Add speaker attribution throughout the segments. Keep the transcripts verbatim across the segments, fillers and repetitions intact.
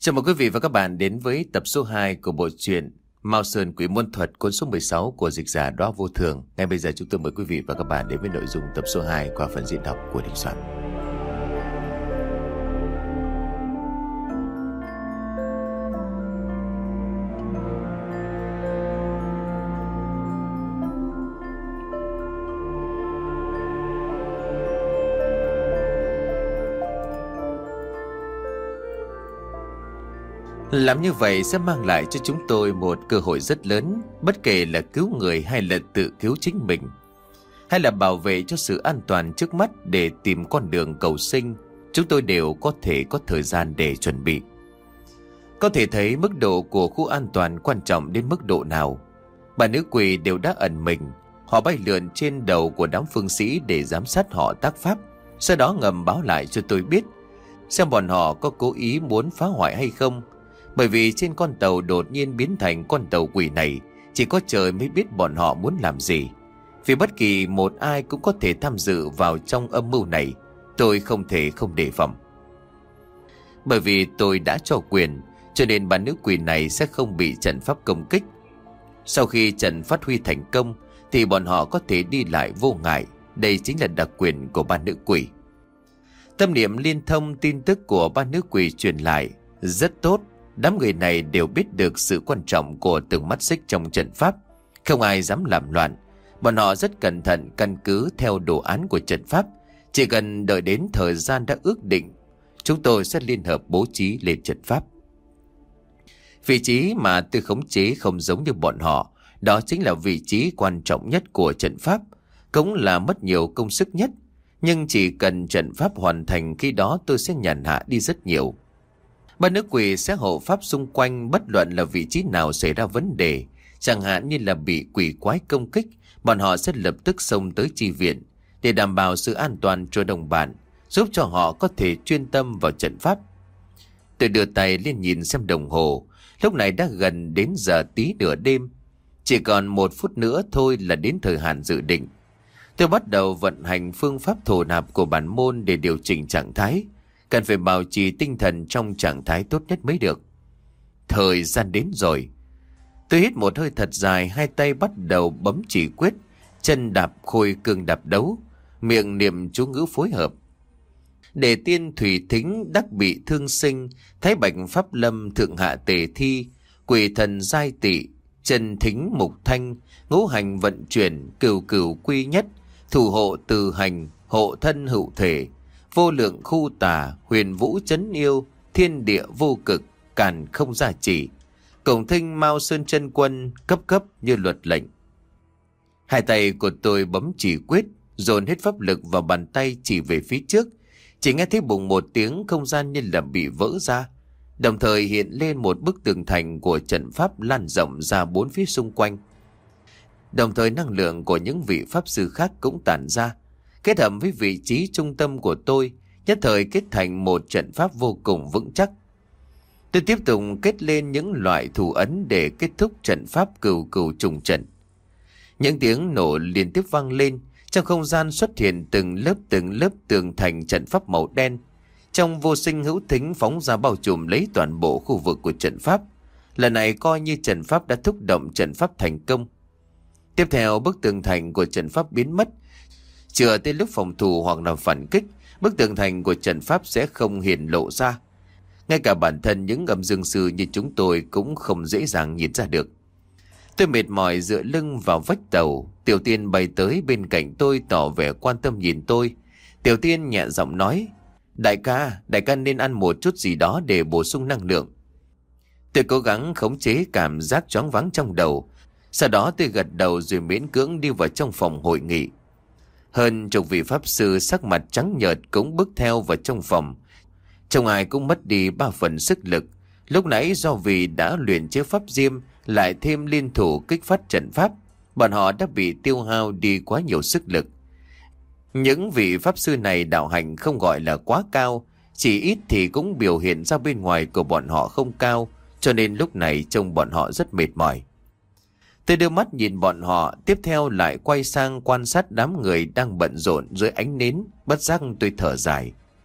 Speaker 1: Chào mừng quý vị và các bạn đến với tập số hai của bộ truyện Mao Sơn Quỷ Môn Thuật cuốn số mười sáu của dịch giả Đóa Vô Thường. Ngay bây giờ chúng tôi mời quý vị và các bạn đến với nội dung tập số hai qua phần diễn đọc của Đình Soạn. Làm như vậy sẽ mang lại cho chúng tôi một cơ hội rất lớn, bất kể là cứu người hay là tự cứu chính mình, hay là bảo vệ cho sự an toàn trước mắt để tìm con đường cầu sinh. Chúng tôi đều có thể có thời gian để chuẩn bị. Có thể thấy mức độ của khu an toàn quan trọng đến mức độ nào. Bà nữ quỷ đều đã ẩn mình. Họ bay lượn trên đầu của đám phương sĩ để giám sát họ tác pháp, sau đó ngầm báo lại cho tôi biết xem bọn họ có cố ý muốn phá hoại hay không. Bởi vì trên con tàu đột nhiên biến thành con tàu quỷ này, chỉ có trời mới biết bọn họ muốn làm gì. Vì bất kỳ một ai cũng có thể tham dự vào trong âm mưu này, tôi không thể không đề phòng. Bởi vì tôi đã cho quyền, cho nên bà nữ quỷ này sẽ không bị trận pháp công kích. Sau khi trận phát huy thành công, thì bọn họ có thể đi lại vô ngại. Đây chính là đặc quyền của bà nữ quỷ. Tâm niệm liên thông tin tức của bà nữ quỷ truyền lại rất tốt. Đám người này đều biết được sự quan trọng của từng mắt xích trong trận pháp. Không ai dám làm loạn. Bọn họ rất cẩn thận căn cứ theo đồ án của trận pháp. Chỉ cần đợi đến thời gian đã ước định, chúng tôi sẽ liên hợp bố trí lên trận pháp. Vị trí mà tôi khống chế không giống như bọn họ. Đó chính là vị trí quan trọng nhất của trận pháp, cũng là mất nhiều công sức nhất. Nhưng chỉ cần trận pháp hoàn thành, khi đó tôi sẽ nhàn hạ đi rất nhiều. Ba nữ quỷ sẽ hộ pháp xung quanh, bất luận là vị trí nào xảy ra vấn đề, chẳng hạn như là bị quỷ quái công kích, bọn họ sẽ lập tức xông tới chi viện để đảm bảo sự an toàn cho đồng bạn, giúp cho họ có thể chuyên tâm vào trận pháp. Tôi đưa tay lên nhìn xem đồng hồ, lúc này đã gần đến giờ tí nửa đêm, chỉ còn một phút nữa thôi là đến thời hạn dự định. Tôi bắt đầu vận hành phương pháp thổ nạp của bản môn để điều chỉnh trạng thái. Cần phải bảo trì tinh thần trong trạng thái tốt nhất mới được. Thời gian đến rồi. Tôi hít một hơi thật dài, hai tay bắt đầu bấm chỉ quyết, chân đạp khôi cương đạp đấu, miệng niệm chú ngữ phối hợp. Để tiên thủy thính đắc bị thương sinh, thái bạch pháp lâm thượng hạ tề thi, quỷ thần giai tị, chân thính mục thanh, ngũ hành vận chuyển, cửu cửu quy nhất, thủ hộ từ hành, hộ thân hữu thể, vô lượng khu tà, huyền vũ chấn yêu, thiên địa vô cực, càn không gia chỉ, cổng thinh Mao Sơn chân quân, cấp cấp như luật lệnh. Hai tay của tôi bấm chỉ quyết, dồn hết pháp lực vào bàn tay chỉ về phía trước. Chỉ nghe thấy bùng một tiếng, không gian như là bị vỡ ra. Đồng thời hiện lên một bức tường thành của trận pháp lan rộng ra bốn phía xung quanh. Đồng thời năng lượng của những vị pháp sư khác cũng tản ra, kết hợp với vị trí trung tâm của tôi, nhất thời kết thành một trận pháp vô cùng vững chắc. Tôi tiếp tục kết lên những loại thủ ấn để kết thúc trận pháp cửu cửu trùng trận. Những tiếng nổ liên tiếp vang lên, trong không gian xuất hiện từng lớp từng lớp tường thành trận pháp màu đen. Trong vô sinh hữu thính phóng ra bao trùm lấy toàn bộ khu vực của trận pháp. Lần này coi như trận pháp đã thúc động trận pháp thành công. Tiếp theo bức tường thành của trận pháp biến mất. Chưa tới lúc phòng thủ hoặc là phản kích, bức tường thành của trận pháp sẽ không hiện lộ ra. Ngay cả bản thân những âm dương sư như chúng tôi cũng không dễ dàng nhìn ra được. Tôi mệt mỏi dựa lưng vào vách tàu. Tiểu Tiên bay tới bên cạnh tôi tỏ vẻ quan tâm nhìn tôi. Tiểu Tiên nhẹ giọng nói: Đại ca, đại ca nên ăn một chút gì đó để bổ sung năng lượng. Tôi cố gắng khống chế cảm giác choáng váng trong đầu. Sau đó tôi gật đầu rồi miễn cưỡng đi vào trong phòng hội nghị. Hơn chục vị pháp sư sắc mặt trắng nhợt cũng bước theo vào trong phòng. Trong ai cũng mất đi ba phần sức lực. Lúc nãy do vì đã luyện chế pháp diêm, lại thêm liên thủ kích phát trận pháp, bọn họ đã bị tiêu hao đi quá nhiều sức lực. Những vị pháp sư này đạo hành không gọi là quá cao, chỉ ít thì cũng biểu hiện ra bên ngoài của bọn họ không cao, cho nên lúc này trông bọn họ rất mệt mỏi. Tôi đưa mắt nhìn bọn họ, tiếp theo lại quay sang quan sát đám người đang bận rộn dưới ánh nến, bất giác tôi thở dài.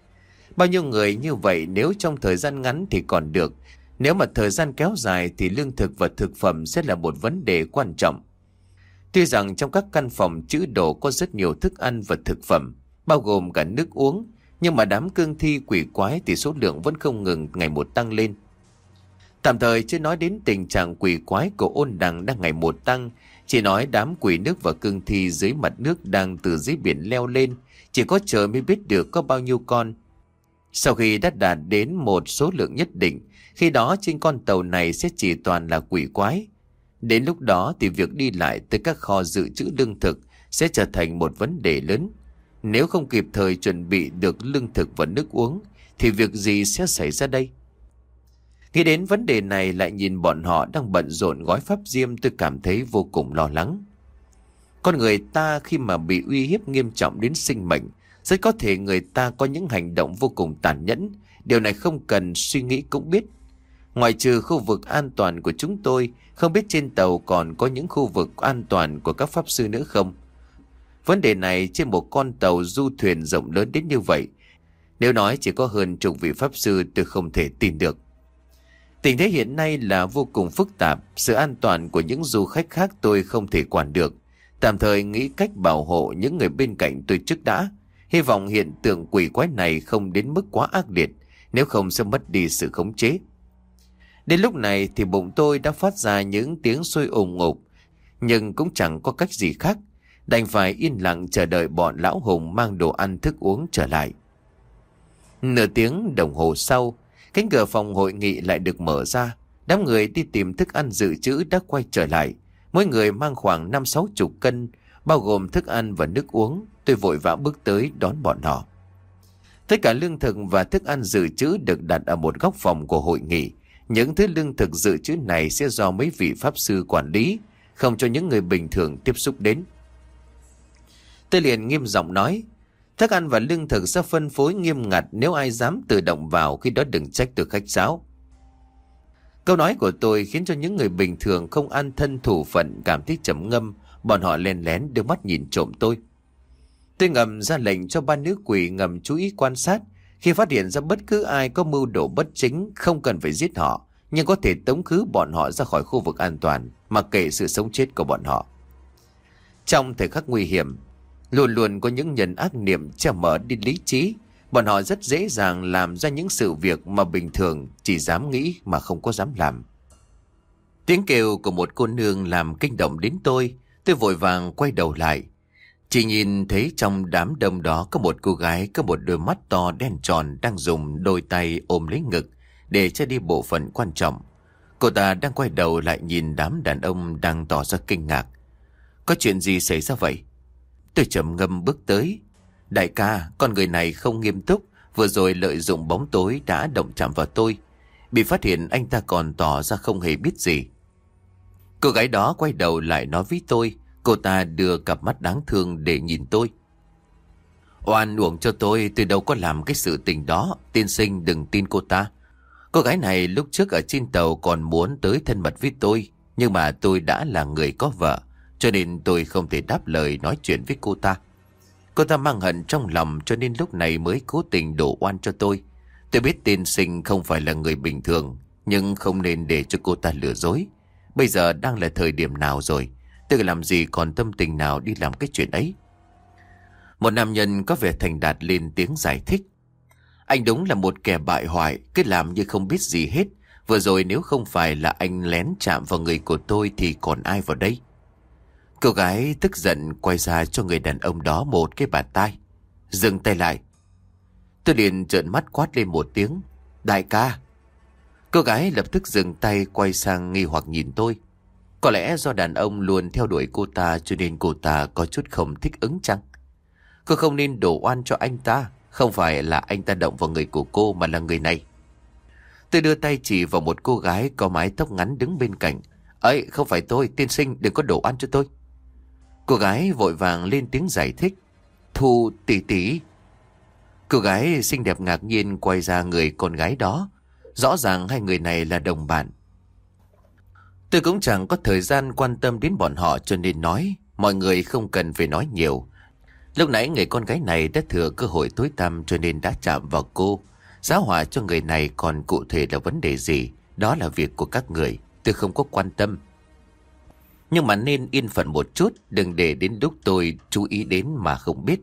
Speaker 1: Bao nhiêu người như vậy nếu trong thời gian ngắn thì còn được. Nếu mà thời gian kéo dài thì lương thực và thực phẩm sẽ là một vấn đề quan trọng. Tuy rằng trong các căn phòng trữ đồ có rất nhiều thức ăn và thực phẩm, bao gồm cả nước uống, nhưng mà đám cương thi quỷ quái thì số lượng vẫn không ngừng ngày một tăng lên. Tạm thời chưa nói đến tình trạng quỷ quái của ôn đằng đang ngày một tăng, chỉ nói đám quỷ nước và cương thi dưới mặt nước đang từ dưới biển leo lên, chỉ có trời mới biết được có bao nhiêu con. Sau khi đã đạt đến một số lượng nhất định, khi đó trên con tàu này sẽ chỉ toàn là quỷ quái. Đến lúc đó thì việc đi lại tới các kho dự trữ lương thực sẽ trở thành một vấn đề lớn. Nếu không kịp thời chuẩn bị được lương thực và nước uống thì việc gì sẽ xảy ra đây? Nghĩ đến vấn đề này lại nhìn bọn họ đang bận rộn gói pháp diêm, tôi cảm thấy vô cùng lo lắng. Con người ta khi mà bị uy hiếp nghiêm trọng đến sinh mệnh, rất có thể người ta có những hành động vô cùng tàn nhẫn. Điều này không cần suy nghĩ cũng biết. Ngoại trừ khu vực an toàn của chúng tôi, không biết trên tàu còn có những khu vực an toàn của các pháp sư nữa không? Vấn đề này trên một con tàu du thuyền rộng lớn đến như vậy, nếu nói chỉ có hơn chục vị pháp sư tôi không thể tin được. Tình thế hiện nay là vô cùng phức tạp, sự an toàn của những du khách khác tôi không thể quản được. Tạm thời nghĩ cách bảo hộ những người bên cạnh tôi trước đã. Hy vọng hiện tượng quỷ quái này không đến mức quá ác liệt, nếu không sẽ mất đi sự khống chế. Đến lúc này thì bụng tôi đã phát ra những tiếng sôi ùng ục, nhưng cũng chẳng có cách gì khác, đành phải yên lặng chờ đợi bọn lão hùng mang đồ ăn thức uống trở lại. Nửa tiếng đồng hồ sau, cánh cửa phòng hội nghị lại được mở ra. Đám người đi tìm thức ăn dự trữ đã quay trở lại, mỗi người mang khoảng năm sáu chục cân, bao gồm thức ăn và nước uống. Tôi vội vã bước tới đón bọn họ. Tất cả lương thực và thức ăn dự trữ được đặt ở một góc phòng của hội nghị. Những thứ lương thực dự trữ này sẽ do mấy vị pháp sư quản lý, không cho những người bình thường tiếp xúc đến. Tôi liền nghiêm giọng nói, thức ăn và lương thực sẽ phân phối nghiêm ngặt, nếu ai dám tự động vào khi đó đừng trách tôi khách sáo. Câu nói của tôi khiến cho những người bình thường không an thân thủ phận cảm thấy trầm ngâm, bọn họ len lén đưa mắt nhìn trộm tôi. Tôi ngầm ra lệnh cho ba nữ quỷ ngầm chú ý quan sát, khi phát hiện ra bất cứ ai có mưu đồ bất chính không cần phải giết họ, nhưng có thể tống khứ bọn họ ra khỏi khu vực an toàn, mặc kệ sự sống chết của bọn họ. Trong thời khắc nguy hiểm, luôn luôn có những nhân ác niệm che mờ đi lý trí, bọn họ rất dễ dàng làm ra những sự việc mà bình thường chỉ dám nghĩ mà không có dám làm. Tiếng kêu của một cô nương làm kinh động đến tôi, tôi vội vàng quay đầu lại. Chỉ nhìn thấy trong đám đông đó có một cô gái có một đôi mắt to đen tròn đang dùng đôi tay ôm lấy ngực để che đi bộ phận quan trọng. Cô ta đang quay đầu lại nhìn đám đàn ông đang tỏ ra kinh ngạc. Có chuyện gì xảy ra vậy? Tôi trầm ngâm bước tới. Đại ca, con người này không nghiêm túc, vừa rồi lợi dụng bóng tối đã động chạm vào tôi. Bị phát hiện anh ta còn tỏ ra không hề biết gì. Cô gái đó quay đầu lại nói với tôi. Cô ta đưa cặp mắt đáng thương để nhìn tôi. Oan uổng cho tôi, tôi đâu có làm cái sự tình đó. Tiên sinh đừng tin cô ta. Cô gái này lúc trước ở trên tàu còn muốn tới thân mật với tôi, nhưng mà tôi đã là người có vợ, cho nên tôi không thể đáp lời nói chuyện với cô ta. Cô ta mang hận trong lòng, cho nên lúc này mới cố tình đổ oan cho tôi. Tôi biết tiên sinh không phải là người bình thường, nhưng không nên để cho cô ta lừa dối. Bây giờ đang là thời điểm nào rồi, tôi làm gì còn tâm tình nào đi làm cái chuyện ấy. Một nam nhân có vẻ thành đạt lên tiếng giải thích. Anh đúng là một kẻ bại hoại, cứ làm như không biết gì hết. Vừa rồi nếu không phải là anh lén chạm vào người của tôi thì còn ai vào đây? Cô gái tức giận quay ra cho người đàn ông đó một cái bạt tai. Dừng tay lại. Tôi liền trợn mắt quát lên một tiếng. Đại ca. Cô gái lập tức dừng tay quay sang nghi hoặc nhìn tôi. Có lẽ do đàn ông luôn theo đuổi cô ta cho nên cô ta có chút không thích ứng chăng? Cô không nên đổ oan cho anh ta. Không phải là anh ta động vào người của cô mà là người này. Tôi đưa tay chỉ vào một cô gái có mái tóc ngắn đứng bên cạnh. Ấy không phải tôi, tiên sinh đừng có đổ oan cho tôi. Cô gái vội vàng lên tiếng giải thích. Thu tỷ tỷ. Cô gái xinh đẹp ngạc nhiên quay ra người con gái đó. Rõ ràng hai người này là đồng bạn. Tôi cũng chẳng có thời gian quan tâm đến bọn họ cho nên nói. Mọi người không cần phải nói nhiều. Lúc nãy người con gái này đã thừa cơ hội tối tăm cho nên đã chạm vào cô. Giá họa cho người này còn cụ thể là vấn đề gì, đó là việc của các người, tôi không có quan tâm. Nhưng mà nên yên phận một chút, đừng để đến lúc tôi chú ý đến mà không biết.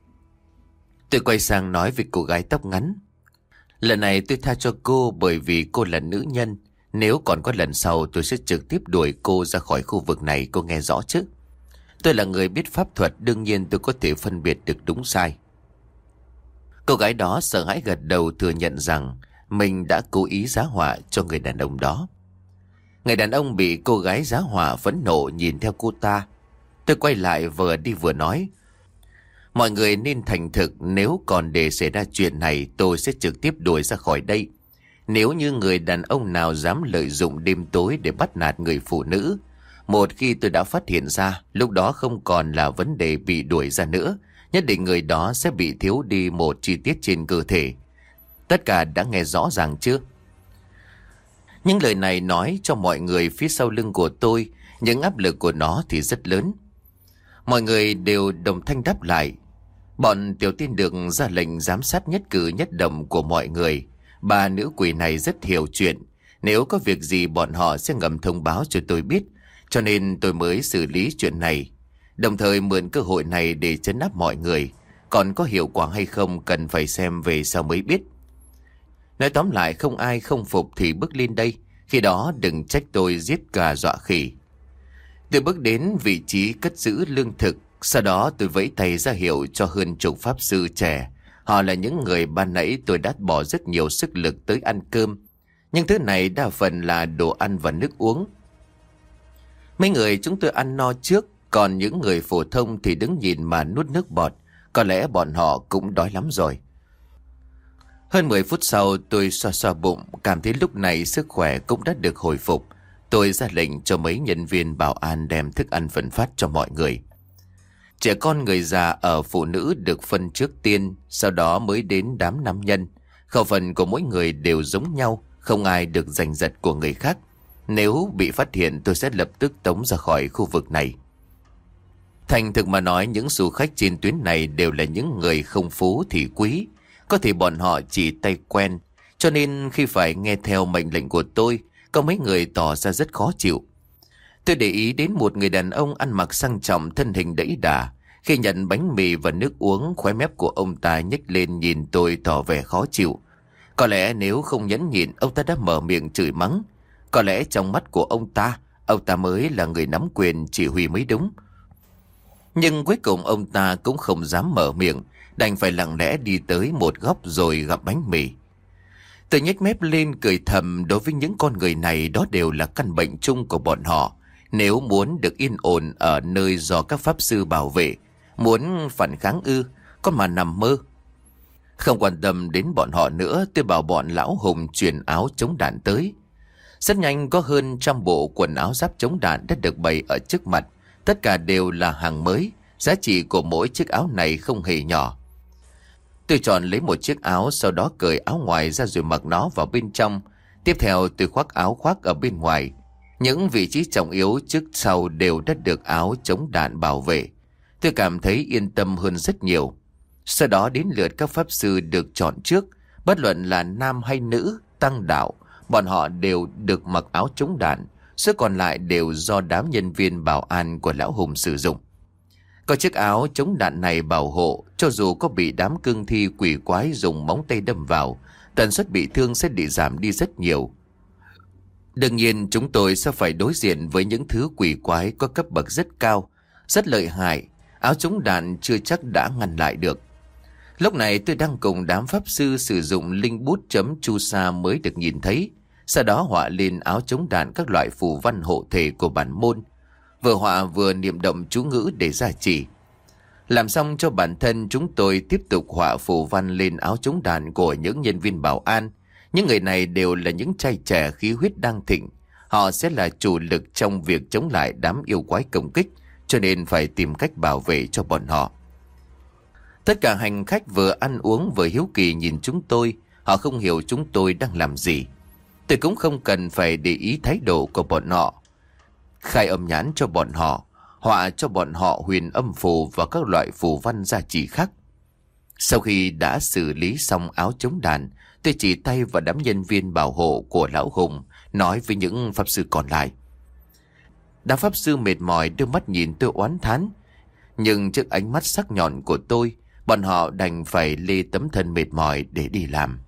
Speaker 1: Tôi quay sang nói với cô gái tóc ngắn. Lần này tôi tha cho cô bởi vì cô là nữ nhân. Nếu còn có lần sau tôi sẽ trực tiếp đuổi cô ra khỏi khu vực này, cô nghe rõ chứ? Tôi là người biết pháp thuật, đương nhiên tôi có thể phân biệt được đúng sai. Cô gái đó sợ hãi gật đầu thừa nhận rằng mình đã cố ý giá họa cho người đàn ông đó. Người đàn ông bị cô gái giá họa phẫn nộ nhìn theo cô ta. Tôi quay lại vừa đi vừa nói. Mọi người nên thành thực, nếu còn để xảy ra chuyện này tôi sẽ trực tiếp đuổi ra khỏi đây. Nếu như người đàn ông nào dám lợi dụng đêm tối để bắt nạt người phụ nữ, một khi tôi đã phát hiện ra, lúc đó không còn là vấn đề bị đuổi ra nữa. Nhất định người đó sẽ bị thiếu đi một chi tiết trên cơ thể. Tất cả đã nghe rõ ràng chưa? Những lời này nói cho mọi người phía sau lưng của tôi, những áp lực của nó thì rất lớn. Mọi người đều đồng thanh đáp lại. Bọn tiểu tiên được ra lệnh giám sát nhất cử nhất động của mọi người. Bà nữ quỷ này rất hiểu chuyện. Nếu có việc gì bọn họ sẽ ngầm thông báo cho tôi biết. Cho nên tôi mới xử lý chuyện này. Đồng thời mượn cơ hội này để trấn áp mọi người. Còn có hiệu quả hay không cần phải xem về sau mới biết. Nói tóm lại, không ai không phục thì bước lên đây. Khi đó đừng trách tôi giết gà dọa khỉ. Tôi bước đến vị trí cất giữ lương thực. Sau đó tôi vẫy tay ra hiệu cho hơn chục pháp sư trẻ. Họ là những người ban nãy tôi đã bỏ rất nhiều sức lực tới ăn cơm. Nhưng thứ này đa phần là đồ ăn và nước uống. Mấy người chúng tôi ăn no trước. Còn những người phổ thông thì đứng nhìn mà nuốt nước bọt. Có lẽ bọn họ cũng đói lắm rồi. Hơn mười phút sau tôi xoa xoa bụng, cảm thấy lúc này sức khỏe cũng đã được hồi phục. Tôi ra lệnh cho mấy nhân viên bảo an đem thức ăn phân phát cho mọi người. Trẻ con, người già ở phụ nữ được phân trước tiên, sau đó mới đến đám nam nhân. Khẩu phần của mỗi người đều giống nhau, không ai được giành giật của người khác. Nếu bị phát hiện tôi sẽ lập tức tống ra khỏi khu vực này. Thành thực mà nói, những du khách trên tuyến này đều là những người không phú thì quý. Có thể bọn họ chỉ tay quen, cho nên khi phải nghe theo mệnh lệnh của tôi, có mấy người tỏ ra rất khó chịu. Tôi để ý đến một người đàn ông ăn mặc sang trọng, thân hình đẫy đà. Khi nhận bánh mì và nước uống, khóe mép của ông ta nhếch lên nhìn tôi tỏ vẻ khó chịu. Có lẽ nếu không nhẫn nhịn, ông ta đã mở miệng chửi mắng. Có lẽ trong mắt của ông ta, ông ta mới là người nắm quyền chỉ huy mới đúng. Nhưng cuối cùng ông ta cũng không dám mở miệng, đành phải lặng lẽ đi tới một góc rồi gặp bánh mì. Tôi nhếch mép lên cười thầm, đối với những con người này đó đều là căn bệnh chung của bọn họ. Nếu muốn được yên ổn ở nơi do các pháp sư bảo vệ, muốn phản kháng ư, con mà nằm mơ. Không quan tâm đến bọn họ nữa, tôi bảo bọn lão hùng chuyển áo chống đạn tới. Rất nhanh có hơn trăm bộ quần áo giáp chống đạn đã được bày ở trước mặt. Tất cả đều là hàng mới, giá trị của mỗi chiếc áo này không hề nhỏ. Tôi chọn lấy một chiếc áo, sau đó cởi áo ngoài ra rồi mặc nó vào bên trong. Tiếp theo tôi khoác áo khoác ở bên ngoài. Những vị trí trọng yếu trước sau đều đã được áo chống đạn bảo vệ. Tôi cảm thấy yên tâm hơn rất nhiều. Sau đó đến lượt các pháp sư được chọn trước. Bất luận là nam hay nữ, tăng đạo, bọn họ đều được mặc áo chống đạn. Số còn lại đều do đám nhân viên bảo an của lão hùng sử dụng. Có chiếc áo chống đạn này bảo hộ, cho dù có bị đám cương thi quỷ quái dùng móng tay đâm vào, tần suất bị thương sẽ bị giảm đi rất nhiều. Đương nhiên chúng tôi sẽ phải đối diện với những thứ quỷ quái có cấp bậc rất cao, rất lợi hại. Áo chống đạn chưa chắc đã ngăn lại được. Lúc này tôi đang cùng đám pháp sư sử dụng linh bút chấm chu sa mới được nhìn thấy. Sau đó họa lên áo chống đạn các loại phù văn hộ thể của bản môn. Vừa họa vừa niệm động chú ngữ để gia trì. Làm xong cho bản thân, chúng tôi tiếp tục họa phù văn lên áo chống đạn của những nhân viên bảo an. Những người này đều là những trai trẻ khí huyết đang thịnh. Họ sẽ là chủ lực trong việc chống lại đám yêu quái công kích, cho nên phải tìm cách bảo vệ cho bọn họ. Tất cả hành khách vừa ăn uống vừa hiếu kỳ nhìn chúng tôi. Họ không hiểu chúng tôi đang làm gì. Tôi cũng không cần phải để ý thái độ của bọn họ. Khai âm nhãn cho bọn họ. họa cho bọn họ huyền âm phù và các loại phù văn gia chỉ khác. Sau khi đã xử lý xong áo chống đạn, tôi chỉ tay vào đám nhân viên bảo hộ của Lão Hùng, nói với những pháp sư còn lại. Đám pháp sư mệt mỏi đưa mắt nhìn tôi oán thán, nhưng trước ánh mắt sắc nhọn của tôi, bọn họ đành phải lê tấm thân mệt mỏi để đi làm.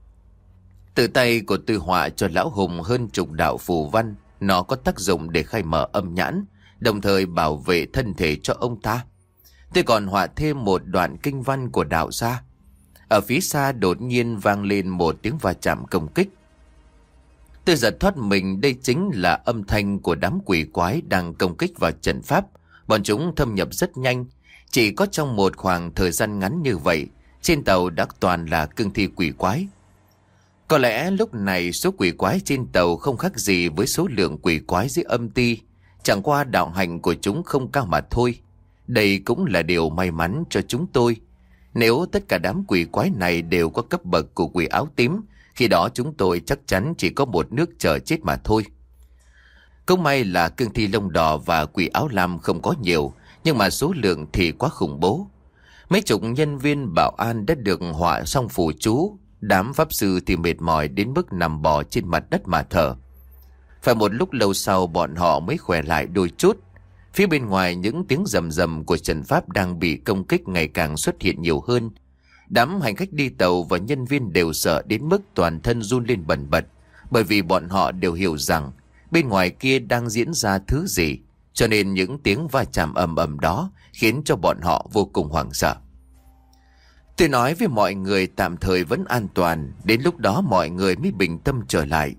Speaker 1: Tự tay của tôi họa cho Lão Hùng hơn chục đạo phù văn, nó có tác dụng để khai mở âm nhãn, đồng thời bảo vệ thân thể cho ông ta. Tôi còn họa thêm một đoạn kinh văn của đạo gia. Ở phía xa đột nhiên vang lên một tiếng va chạm công kích. Tôi giật thoát mình, đây chính là âm thanh của đám quỷ quái đang công kích vào trận pháp. Bọn chúng thâm nhập rất nhanh, chỉ có trong một khoảng thời gian ngắn như vậy, trên tàu đã toàn là cương thi quỷ quái. Có lẽ lúc này số quỷ quái trên tàu không khác gì với số lượng quỷ quái dưới âm ti, chẳng qua đạo hạnh của chúng không cao mà thôi. Đây cũng là điều may mắn cho chúng tôi. Nếu tất cả đám quỷ quái này đều có cấp bậc của quỷ áo tím, khi đó chúng tôi chắc chắn chỉ có một nước chờ chết mà thôi. Cũng may là cương thi lông đỏ và quỷ áo lam không có nhiều, nhưng mà số lượng thì quá khủng bố. Mấy chục nhân viên bảo an đã được họa xong phù chú, đám pháp sư thì mệt mỏi đến mức nằm bò trên mặt đất mà thở. Phải một lúc lâu sau bọn họ mới khỏe lại đôi chút. Phía bên ngoài những tiếng rầm rầm của trận pháp đang bị công kích ngày càng xuất hiện nhiều hơn. Đám hành khách đi tàu và nhân viên đều sợ đến mức toàn thân run lên bần bật, bởi vì bọn họ đều hiểu rằng bên ngoài kia đang diễn ra thứ gì, cho nên những tiếng va chạm ầm ầm đó khiến cho bọn họ vô cùng hoảng sợ. Tôi nói với mọi người tạm thời vẫn an toàn, đến lúc đó mọi người mới bình tâm trở lại.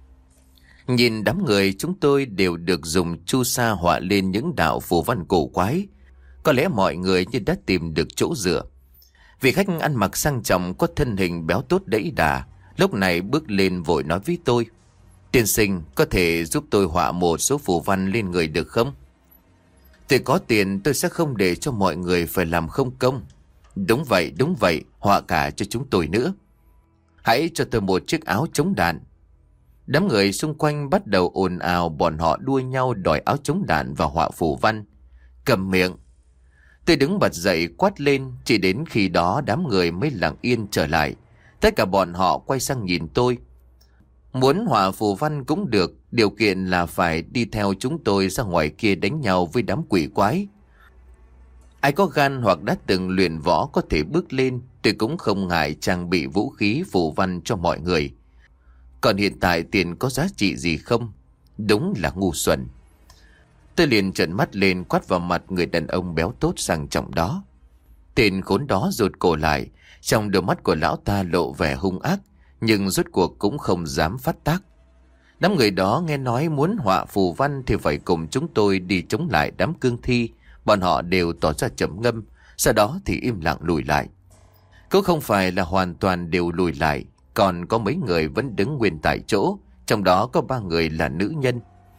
Speaker 1: Nhìn đám người chúng tôi đều được dùng chu sa họa lên những đạo phù văn cổ quái. Có lẽ mọi người như đã tìm được chỗ dựa. Vị khách ăn mặc sang trọng có thân hình béo tốt đẫy đà, lúc này bước lên vội nói với tôi: "Tiên sinh, có thể giúp tôi họa một số phù văn lên người được không?" "Tôi có tiền tôi sẽ không để cho mọi người phải làm không công." "Đúng vậy, đúng vậy, họa cả cho chúng tôi nữa." "Hãy cho tôi một chiếc áo chống đạn." Đám người xung quanh bắt đầu ồn ào, bọn họ đua nhau đòi áo chống đạn và họa phù văn. "Cầm miệng!" Tôi đứng bật dậy quát lên, chỉ đến khi đó đám người mới lặng yên trở lại. Tất cả bọn họ quay sang nhìn tôi. "Muốn họa phù văn cũng được, điều kiện là phải đi theo chúng tôi ra ngoài kia đánh nhau với đám quỷ quái. Ai có gan hoặc đã từng luyện võ có thể bước lên, tôi cũng không ngại trang bị vũ khí phù văn cho mọi người. Còn hiện tại tiền có giá trị gì không? Đúng là ngu xuẩn." Tôi liền trợn mắt lên quát vào mặt người đàn ông béo tốt sang trọng đó. Tên khốn đó rụt cổ lại, trong đôi mắt của lão ta lộ vẻ hung ác, nhưng rốt cuộc cũng không dám phát tác. Đám người đó nghe nói muốn họa phù văn thì phải cùng chúng tôi đi chống lại đám cương thi. Bọn họ đều tỏ ra trầm ngâm, sau đó thì im lặng lùi lại. Cũng không phải là hoàn toàn đều lùi lại, còn có mấy người vẫn đứng nguyên tại chỗ, trong đó có ba người là nữ nhân.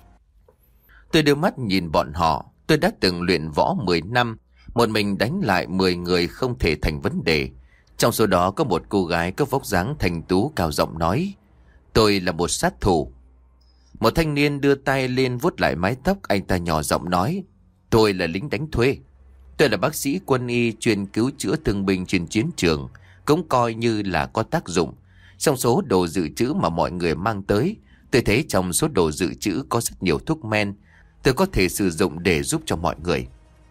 Speaker 1: Tôi đưa mắt nhìn bọn họ. Tôi đã từng luyện võ mười năm, một mình đánh lại mười người không thể thành vấn đề. Trong số đó có một cô gái có vóc dáng thanh tú cao giọng nói: "Tôi là một sát thủ." Một thanh niên đưa tay lên vuốt lại mái tóc, anh ta nhỏ giọng nói: "Tôi là lính đánh thuê. Tôi là bác sĩ quân y chuyên cứu chữa thương binh trên chiến trường, cũng coi như là có tác dụng. Trong số đồ dự trữ mà mọi người mang tới, tôi thấy trong số đồ dự trữ có rất nhiều thuốc men, tôi có thể sử dụng để giúp cho mọi người."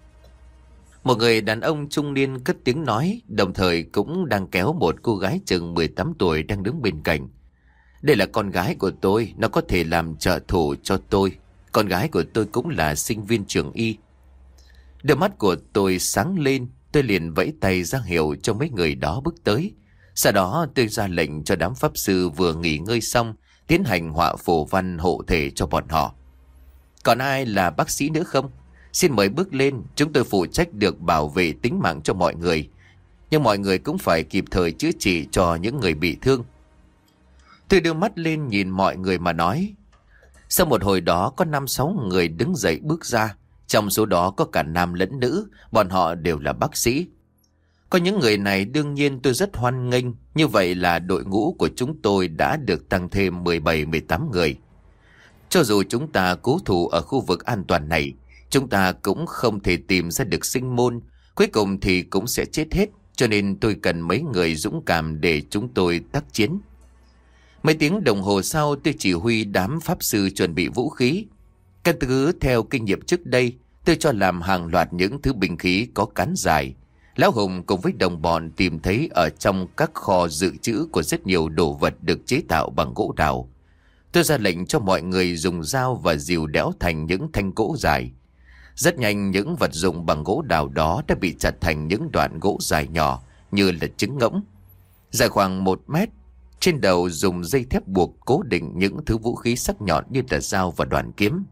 Speaker 1: Một người đàn ông trung niên cất tiếng nói, đồng thời cũng đang kéo một cô gái chừng mười tám tuổi đang đứng bên cạnh. "Đây là con gái của tôi, nó có thể làm trợ thủ cho tôi. Con gái của tôi cũng là sinh viên trường y." Đôi mắt của tôi sáng lên, tôi liền vẫy tay ra hiệu cho mấy người đó bước tới. Sau đó tôi ra lệnh cho đám pháp sư vừa nghỉ ngơi xong tiến hành họa phù văn hộ thể cho bọn họ. "Còn ai là bác sĩ nữa không? Xin mời bước lên, chúng tôi phụ trách được bảo vệ tính mạng cho mọi người. Nhưng mọi người cũng phải kịp thời chữa trị cho những người bị thương." Tôi đưa mắt lên nhìn mọi người mà nói. Sau một hồi đó có năm sáu người đứng dậy bước ra. Trong số đó có cả nam lẫn nữ, bọn họ đều là bác sĩ. Có những người này đương nhiên tôi rất hoan nghênh. Như vậy là đội ngũ của chúng tôi đã được tăng thêm mười bảy mười tám người. Cho dù chúng ta cố thủ ở khu vực an toàn này, Chúng ta cũng không thể tìm ra được sinh môn, cuối cùng thì cũng sẽ chết hết, cho nên tôi cần mấy người dũng cảm để chúng tôi tác chiến. Mấy tiếng đồng hồ sau, tôi chỉ huy đám pháp sư chuẩn bị vũ khí. Căn cứ theo kinh nghiệm trước đây, tôi cho làm hàng loạt những thứ binh khí có cán dài. Lão Hùng cùng với đồng bọn tìm thấy ở trong các kho dự trữ của rất nhiều đồ vật được chế tạo bằng gỗ đào. Tôi ra lệnh cho mọi người dùng dao và rìu đẽo thành những thanh gỗ dài. Rất nhanh những vật dụng bằng gỗ đào đó đã bị chặt thành những đoạn gỗ dài nhỏ như là trứng ngỗng, dài khoảng một mét. Trên đầu dùng dây thép buộc cố định những thứ vũ khí sắc nhọn như là dao và đoàn kiếm.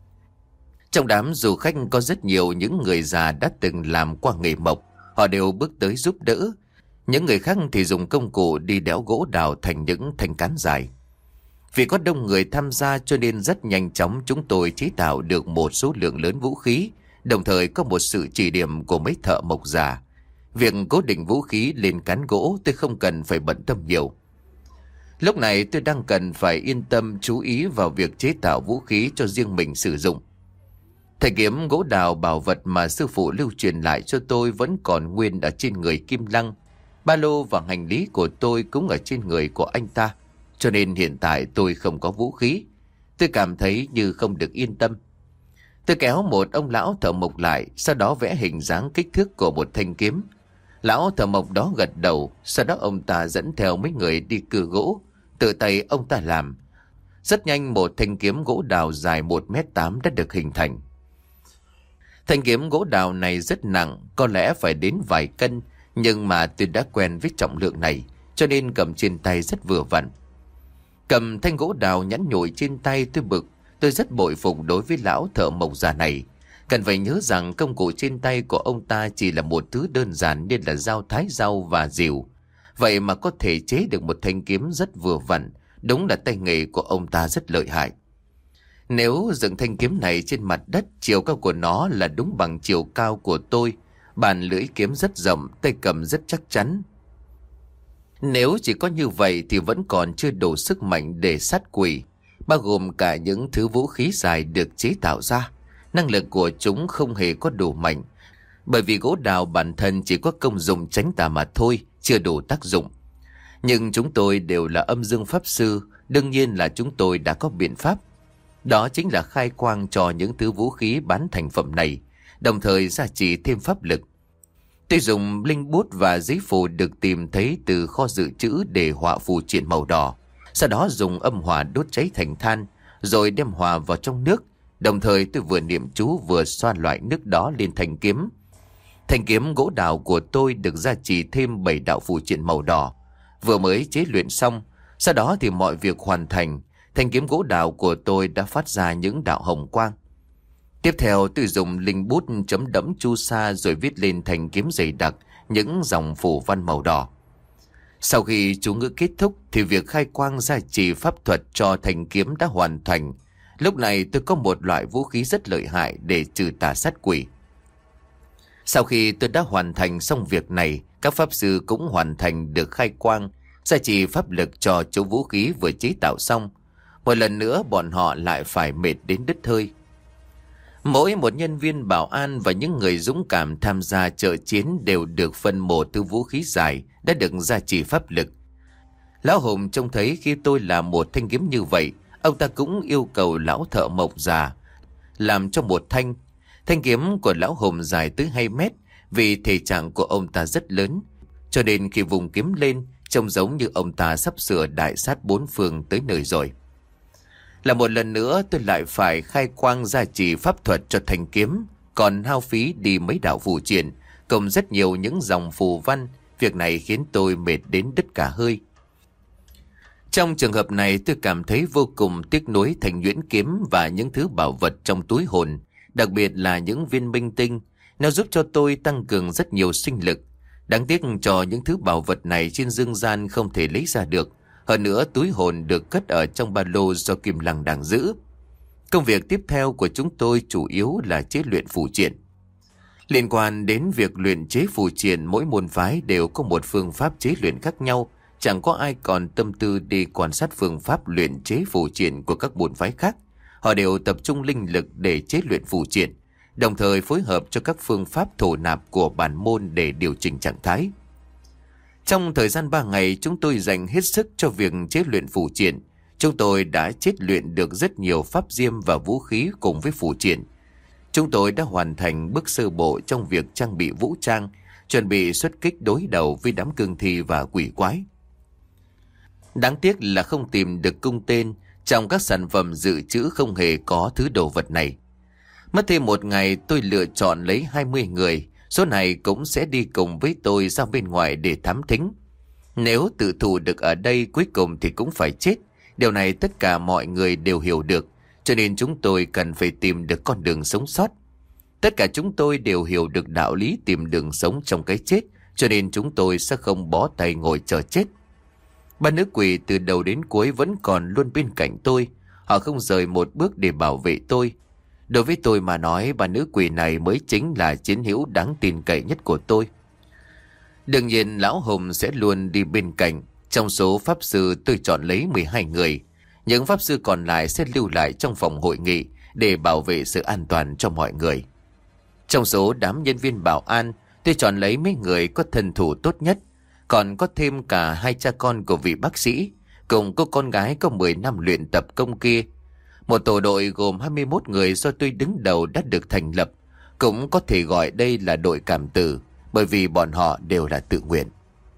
Speaker 1: Trong đám du khách có rất nhiều những người già đã từng làm qua nghề mộc, họ đều bước tới giúp đỡ. Những người khác thì dùng công cụ đi đẽo gỗ đào thành những thanh cán dài. Vì có đông người tham gia cho nên rất nhanh chóng chúng tôi chế tạo được một số lượng lớn vũ khí, đồng thời có một sự chỉ điểm của mấy thợ mộc già. Việc cố định vũ khí lên cán gỗ tôi không cần phải bận tâm nhiều. Lúc này tôi đang cần phải yên tâm chú ý vào việc chế tạo vũ khí cho riêng mình sử dụng. Thanh kiếm gỗ đào bảo vật mà sư phụ lưu truyền lại cho tôi vẫn còn nguyên ở trên người Kim Lăng. Ba lô và hành lý của tôi cũng ở trên người của anh ta, cho nên hiện tại tôi không có vũ khí. Tôi cảm thấy như không được yên tâm. Tôi kéo một ông lão thợ mộc lại, sau đó vẽ hình dáng kích thước của một thanh kiếm. Lão thợ mộc đó gật đầu, sau đó ông ta dẫn theo mấy người đi cưa gỗ, tự tay ông ta làm. Rất nhanh một thanh kiếm gỗ đào dài một mét tám đã được hình thành. Thanh kiếm gỗ đào này rất nặng, có lẽ phải đến vài cân, nhưng mà tôi đã quen với trọng lượng này, cho nên cầm trên tay rất vừa vặn. Cầm thanh gỗ đào nhẵn nhụi trên tay tôi bực, tôi rất bội phục đối với lão thợ mộc già này. Cần phải nhớ rằng công cụ trên tay của ông ta chỉ là một thứ đơn giản như là dao thái rau và rìu. Vậy mà có thể chế được một thanh kiếm rất vừa vặn, đúng là tay nghề của ông ta rất lợi hại. Nếu dựng thanh kiếm này trên mặt đất, chiều cao của nó là đúng bằng chiều cao của tôi. Bàn lưỡi kiếm rất rộng, tay cầm rất chắc chắn. Nếu chỉ có như vậy thì vẫn còn chưa đủ sức mạnh để sát quỷ, bao gồm cả những thứ vũ khí dài được chế tạo ra. Năng lực của chúng không hề có đủ mạnh, bởi vì gỗ đào bản thân chỉ có công dụng tránh tà mà thôi, chưa đủ tác dụng. Nhưng chúng tôi đều là âm dương pháp sư, đương nhiên là chúng tôi đã có biện pháp. Đó chính là khai quang cho những thứ vũ khí bán thành phẩm này, đồng thời gia trì thêm pháp lực. Tôi dùng linh bút và giấy phù được tìm thấy từ kho dự trữ để họa phù triện màu đỏ. Sau đó dùng âm hỏa đốt cháy thành than, rồi đem hòa vào trong nước. Đồng thời tôi vừa niệm chú vừa xoa loại nước đó lên thanh kiếm. Thanh kiếm gỗ đào của tôi được gia trì thêm bảy đạo phù triện màu đỏ, vừa mới chế luyện xong. Sau đó thì mọi việc hoàn thành, thanh kiếm gỗ đào của tôi đã phát ra những đạo hồng quang. Tiếp theo tôi dùng linh bút chấm đẫm chu sa rồi viết lên thanh kiếm dày đặc những dòng phù văn màu đỏ. Sau khi chú ngữ kết thúc thì việc khai quang gia trì pháp thuật cho thanh kiếm đã hoàn thành. Lúc này tôi có một loại vũ khí rất lợi hại để trừ tà sát quỷ. Sau khi tôi đã hoàn thành xong việc này, các pháp sư cũng hoàn thành được khai quang, gia trì pháp lực cho chỗ vũ khí vừa chế tạo xong. Một lần nữa bọn họ lại phải mệt đến đứt hơi. Mỗi một nhân viên bảo an và những người dũng cảm tham gia trợ chiến đều được phân một thứ vũ khí dài đã được gia trì pháp lực. Lão Hùng trông thấy khi tôi làm một thanh kiếm như vậy, ông ta cũng yêu cầu lão thợ mộc già làm cho một thanh. Thanh kiếm của lão Hùng dài tới hai mét, vì thể trạng của ông ta rất lớn, cho nên khi vùng kiếm lên trông giống như ông ta sắp sửa đại sát bốn phương tới nơi rồi. Là một lần nữa tôi lại phải khai quang gia trì pháp thuật cho thanh kiếm, còn hao phí đi mấy đạo phù triện, cùng rất nhiều những dòng phù văn. Việc này khiến tôi mệt đến đứt cả hơi. Trong trường hợp này tôi cảm thấy vô cùng tiếc nuối thanh nhuyễn kiếm và những thứ bảo vật trong túi hồn, đặc biệt là những viên minh tinh. Nó giúp cho tôi tăng cường rất nhiều sinh lực. Đáng tiếc cho những thứ bảo vật này trên dương gian không thể lấy ra được. Hơn nữa túi hồn được cất ở trong ba lô do Kim Lăng đang giữ. Công việc tiếp theo của chúng tôi chủ yếu là chế luyện phù triện. Liên quan đến việc luyện chế phù triện, mỗi môn phái đều có một phương pháp chế luyện khác nhau. Chẳng có ai còn tâm tư đi quan sát phương pháp luyện chế phù triện của các môn phái khác. Họ đều tập trung linh lực để chế luyện phù triện. đồng thời phối hợp cho các phương pháp thổ nạp của bản môn để điều chỉnh trạng thái. Trong thời gian ba ngày, chúng tôi dành hết sức cho việc chế luyện phù triện. Chúng tôi đã chế luyện được rất nhiều pháp diêm và vũ khí cùng với phù triện. Chúng tôi đã hoàn thành bước sơ bộ trong việc trang bị vũ trang, chuẩn bị xuất kích đối đầu với đám cương thi và quỷ quái. Đáng tiếc là không tìm được cung tên, trong các sản phẩm dự trữ không hề có thứ đồ vật này. Mất thêm một ngày, tôi lựa chọn lấy hai mươi người, số này cũng sẽ đi cùng với tôi ra bên ngoài để thám thính. Nếu tự thủ được ở đây, cuối cùng thì cũng phải chết. Điều này tất cả mọi người đều hiểu được, cho nên chúng tôi cần phải tìm được con đường sống sót. Tất cả chúng tôi đều hiểu được đạo lý tìm đường sống trong cái chết, cho nên chúng tôi sẽ không bó tay ngồi chờ chết. Ba nữ quỷ từ đầu đến cuối vẫn còn luôn bên cạnh tôi. Họ không rời một bước để bảo vệ tôi. Đối với tôi mà nói, ba nữ quỷ này mới chính là chiến hữu đáng tin cậy nhất của tôi. Đương nhiên Lão Hùng sẽ luôn đi bên cạnh. Trong số pháp sư tôi chọn lấy mười hai người. Những pháp sư còn lại sẽ lưu lại trong phòng hội nghị để bảo vệ sự an toàn cho mọi người. Trong số đám nhân viên bảo an, tôi chọn lấy mấy người có thân thủ tốt nhất. Còn có thêm cả hai cha con của vị bác sĩ, cùng cô con gái có mười năm luyện tập công kia. Một tổ đội gồm hai mươi mốt người do tôi đứng đầu đã được thành lập. Cũng có thể gọi đây là đội cảm tử, bởi vì bọn họ đều là tự nguyện.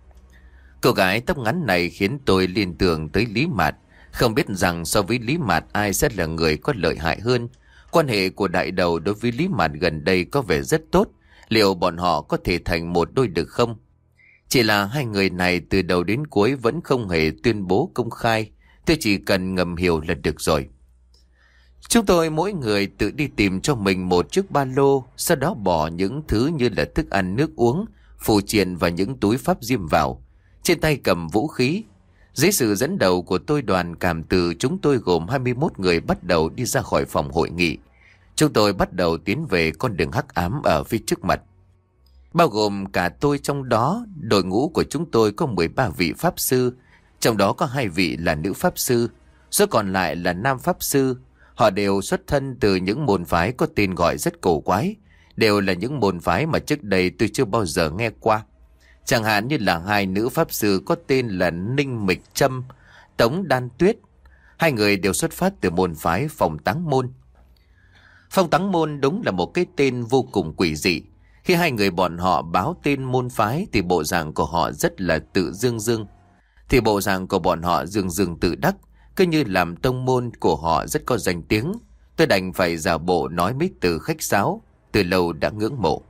Speaker 1: Cô gái tóc ngắn này khiến tôi liên tưởng tới Lý Mạt. Không biết rằng so với Lý Mạt ai sẽ là người có lợi hại hơn. Quan hệ của đại đầu đối với Lý Mạt gần đây có vẻ rất tốt. Liệu bọn họ có thể thành một đôi được không? Chỉ là hai người này từ đầu đến cuối vẫn không hề tuyên bố công khai. Tôi chỉ cần ngầm hiểu là được rồi. Chúng tôi mỗi người tự đi tìm cho mình một chiếc ba lô, sau đó bỏ những thứ như là thức ăn nước uống, phù triện và những túi pháp diêm vào. Trên tay cầm vũ khí. Dưới sự dẫn đầu của tôi, đoàn cảm tử chúng tôi gồm hai mươi mốt người bắt đầu đi ra khỏi phòng hội nghị. Chúng tôi bắt đầu tiến về con đường hắc ám ở phía trước mặt. Bao gồm cả tôi trong đó, đội ngũ của chúng tôi có mười ba vị pháp sư, trong đó có hai vị là nữ pháp sư, số còn lại là nam pháp sư. Họ đều xuất thân từ những môn phái có tên gọi rất cổ quái, đều là những môn phái mà trước đây tôi chưa bao giờ nghe qua. Chẳng hạn như là hai nữ pháp sư có tên là Ninh Mịch Trâm, Tống Đan Tuyết. Hai người đều xuất phát từ môn phái Phong Táng Môn. Phong Táng Môn đúng là một cái tên vô cùng quỷ dị. Khi hai người bọn họ báo tên môn phái thì bộ dạng của họ rất là tự dương dương. Thì bộ dạng của bọn họ dương dương tự đắc, cứ như làm tông môn của họ rất có danh tiếng. Tôi đành phải giả bộ nói mấy từ khách sáo, từ lâu đã ngưỡng mộ.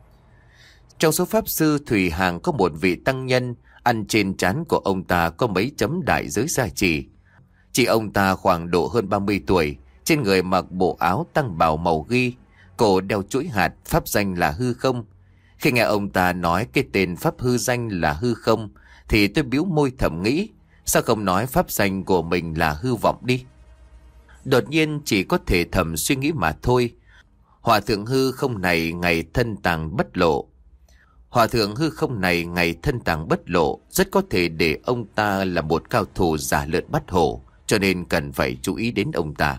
Speaker 1: Trong số pháp sư Thủy Hàng có một vị tăng nhân, ăn trên trán của ông ta có mấy chấm đại giới gia trì. Chị ông ta khoảng độ hơn ba mươi tuổi, trên người mặc bộ áo tăng bào màu ghi, cổ đeo chuỗi hạt, pháp danh là Hư Không. Khi nghe ông ta nói cái tên pháp hư danh là Hư Không, thì tôi bĩu môi thầm nghĩ, sao không nói pháp danh của mình là Hư Vọng đi. Đột nhiên chỉ có thể thầm suy nghĩ mà thôi. Hòa thượng Hư Không này ngày thân tàng bất lộ. Hòa thượng Hư Không này ngày thân tàng bất lộ, rất có thể để ông ta là một cao thủ giả lợn bắt hổ, cho nên cần phải chú ý đến ông ta.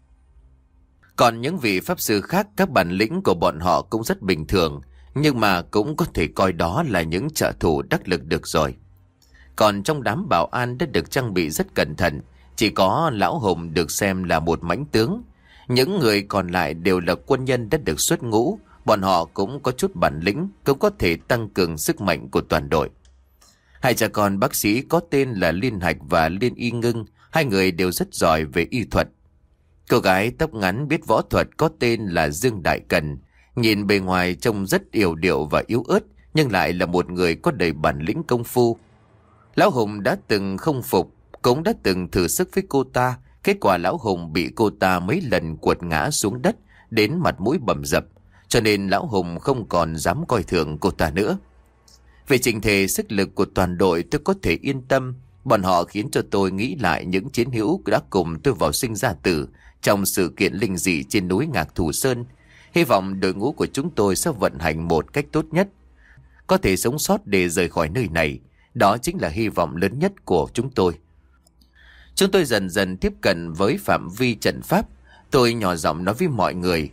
Speaker 1: Còn những vị pháp sư khác, các bản lĩnh của bọn họ cũng rất bình thường, nhưng mà cũng có thể coi đó là những trợ thủ đắc lực được rồi. Còn trong đám bảo an đã được trang bị rất cẩn thận, chỉ có Lão Hùng được xem là một mãnh tướng. Những người còn lại đều là quân nhân đã được xuất ngũ, bọn họ cũng có chút bản lĩnh, cũng có thể tăng cường sức mạnh của toàn đội. Hai cha con bác sĩ có tên là Liên Hạch và Liên Y Ngưng, hai người đều rất giỏi về y thuật. Cô gái tóc ngắn biết võ thuật có tên là Dương Đại Cần, nhìn bề ngoài trông rất yểu điệu và yếu ớt, nhưng lại là một người có đầy bản lĩnh công phu. Lão Hùng đã từng không phục, cũng đã từng thử sức với cô ta. Kết quả Lão Hùng bị cô ta mấy lần quật ngã xuống đất, đến mặt mũi bầm dập, cho nên Lão Hùng không còn dám coi thường cô ta nữa. Về trình thể sức lực của toàn đội tôi có thể yên tâm. Bọn họ khiến cho tôi nghĩ lại những chiến hữu đã cùng tôi vào sinh ra tử trong sự kiện linh dị trên núi Ngạc Thủ Sơn. Hy vọng đội ngũ của chúng tôi sẽ vận hành một cách tốt nhất, có thể sống sót để rời khỏi nơi này. Đó chính là hy vọng lớn nhất của chúng tôi. Chúng tôi dần dần tiếp cận với phạm vi trận pháp. Tôi nhỏ giọng nói với mọi người,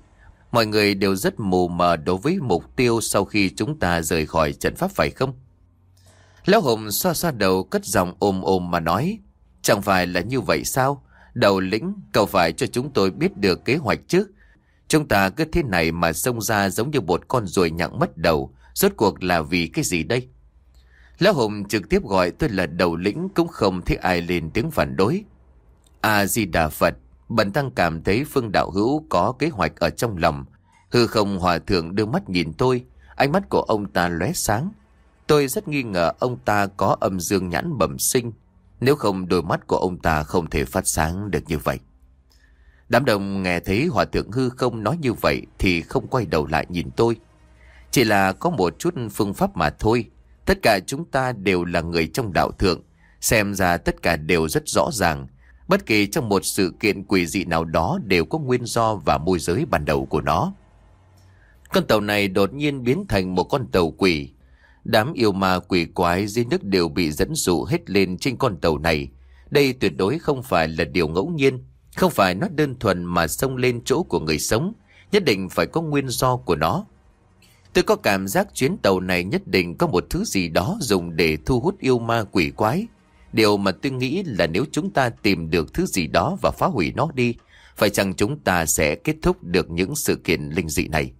Speaker 1: Mọi người đều rất mù mờ đối với mục tiêu sau khi chúng ta rời khỏi trận pháp phải không? Lão Hùng xoa xoa đầu cất giọng ôm ôm mà nói. Chẳng phải là như vậy sao? Đầu lĩnh, cậu phải cho chúng tôi biết được kế hoạch chứ. Chúng ta cứ thế này mà xông ra giống như một con ruồi nhặng mất đầu. Rốt cuộc là vì cái gì đây? Lão Hùng trực tiếp gọi tôi là đầu lĩnh, cũng không thấy ai lên tiếng phản đối. A-di-đà Phật, bần tăng cảm thấy Phương đạo hữu có kế hoạch ở trong lòng. Hư Không Hòa thượng đưa mắt nhìn tôi, ánh mắt của ông ta lóe sáng. Tôi rất nghi ngờ ông ta có âm dương nhãn bẩm sinh, nếu không đôi mắt của ông ta không thể phát sáng được như vậy. Đám đông nghe thấy Hòa thượng Hư Không nói như vậy thì không quay đầu lại nhìn tôi. Chỉ là có một chút phương pháp mà thôi. Tất cả chúng ta đều là người trong đạo thượng, xem ra tất cả đều rất rõ ràng. Bất kỳ trong một sự kiện quỷ dị nào đó đều có nguyên do và môi giới ban đầu của nó. Con tàu này đột nhiên biến thành một con tàu quỷ. Đám yêu ma quỷ quái dưới nước đều bị dẫn dụ hết lên trên con tàu này. Đây tuyệt đối không phải là điều ngẫu nhiên, không phải nó đơn thuần mà xông lên chỗ của người sống, nhất định phải có nguyên do của nó. Tôi có cảm giác chuyến tàu này nhất định có một thứ gì đó dùng để thu hút yêu ma quỷ quái. Điều mà tôi nghĩ là nếu chúng ta tìm được thứ gì đó và phá hủy nó đi, phải chăng chúng ta sẽ kết thúc được những sự kiện linh dị này?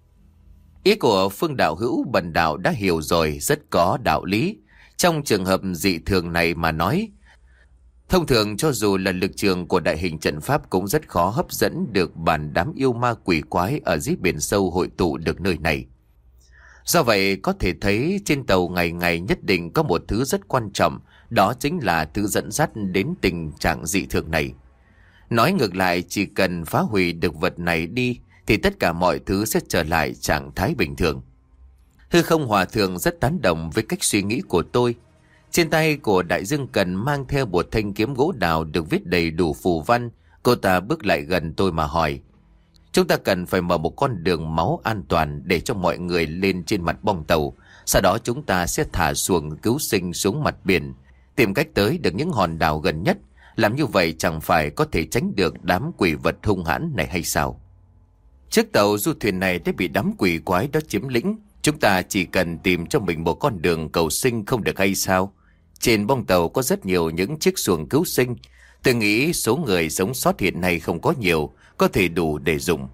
Speaker 1: Ý của Phương đạo hữu bần đạo đã hiểu rồi, rất có đạo lý. Trong trường hợp dị thường này mà nói, thông thường cho dù là lực trường của đại hình trận pháp cũng rất khó hấp dẫn được bản đám yêu ma quỷ quái ở dưới biển sâu hội tụ được nơi này. Do vậy có thể thấy trên tàu ngày ngày nhất định có một thứ rất quan trọng, đó chính là thứ dẫn dắt đến tình trạng dị thường này. Nói ngược lại, chỉ cần phá hủy được vật này đi thì tất cả mọi thứ sẽ trở lại trạng thái bình thường. Hư Không Hòa thượng rất tán đồng với cách suy nghĩ của tôi. Trên tay của Đại Dương Cần mang theo một thanh kiếm gỗ đào được viết đầy đủ phù văn. Cô ta bước lại gần tôi mà hỏi: chúng ta cần phải mở một con đường máu an toàn để cho mọi người lên trên mặt bong tàu. Sau đó chúng ta sẽ thả xuồng cứu sinh xuống mặt biển, tìm cách tới được những hòn đảo gần nhất. Làm như vậy chẳng phải có thể tránh được đám quỷ vật hung hãn này hay sao? Chiếc tàu du thuyền này đã bị đám quỷ quái đó chiếm lĩnh. Chúng ta chỉ cần tìm cho mình một con đường cầu sinh không được hay sao? Trên bong tàu có rất nhiều những chiếc xuồng cứu sinh. Tôi nghĩ số người sống sót hiện nay không có nhiều, có thể đủ để dùng.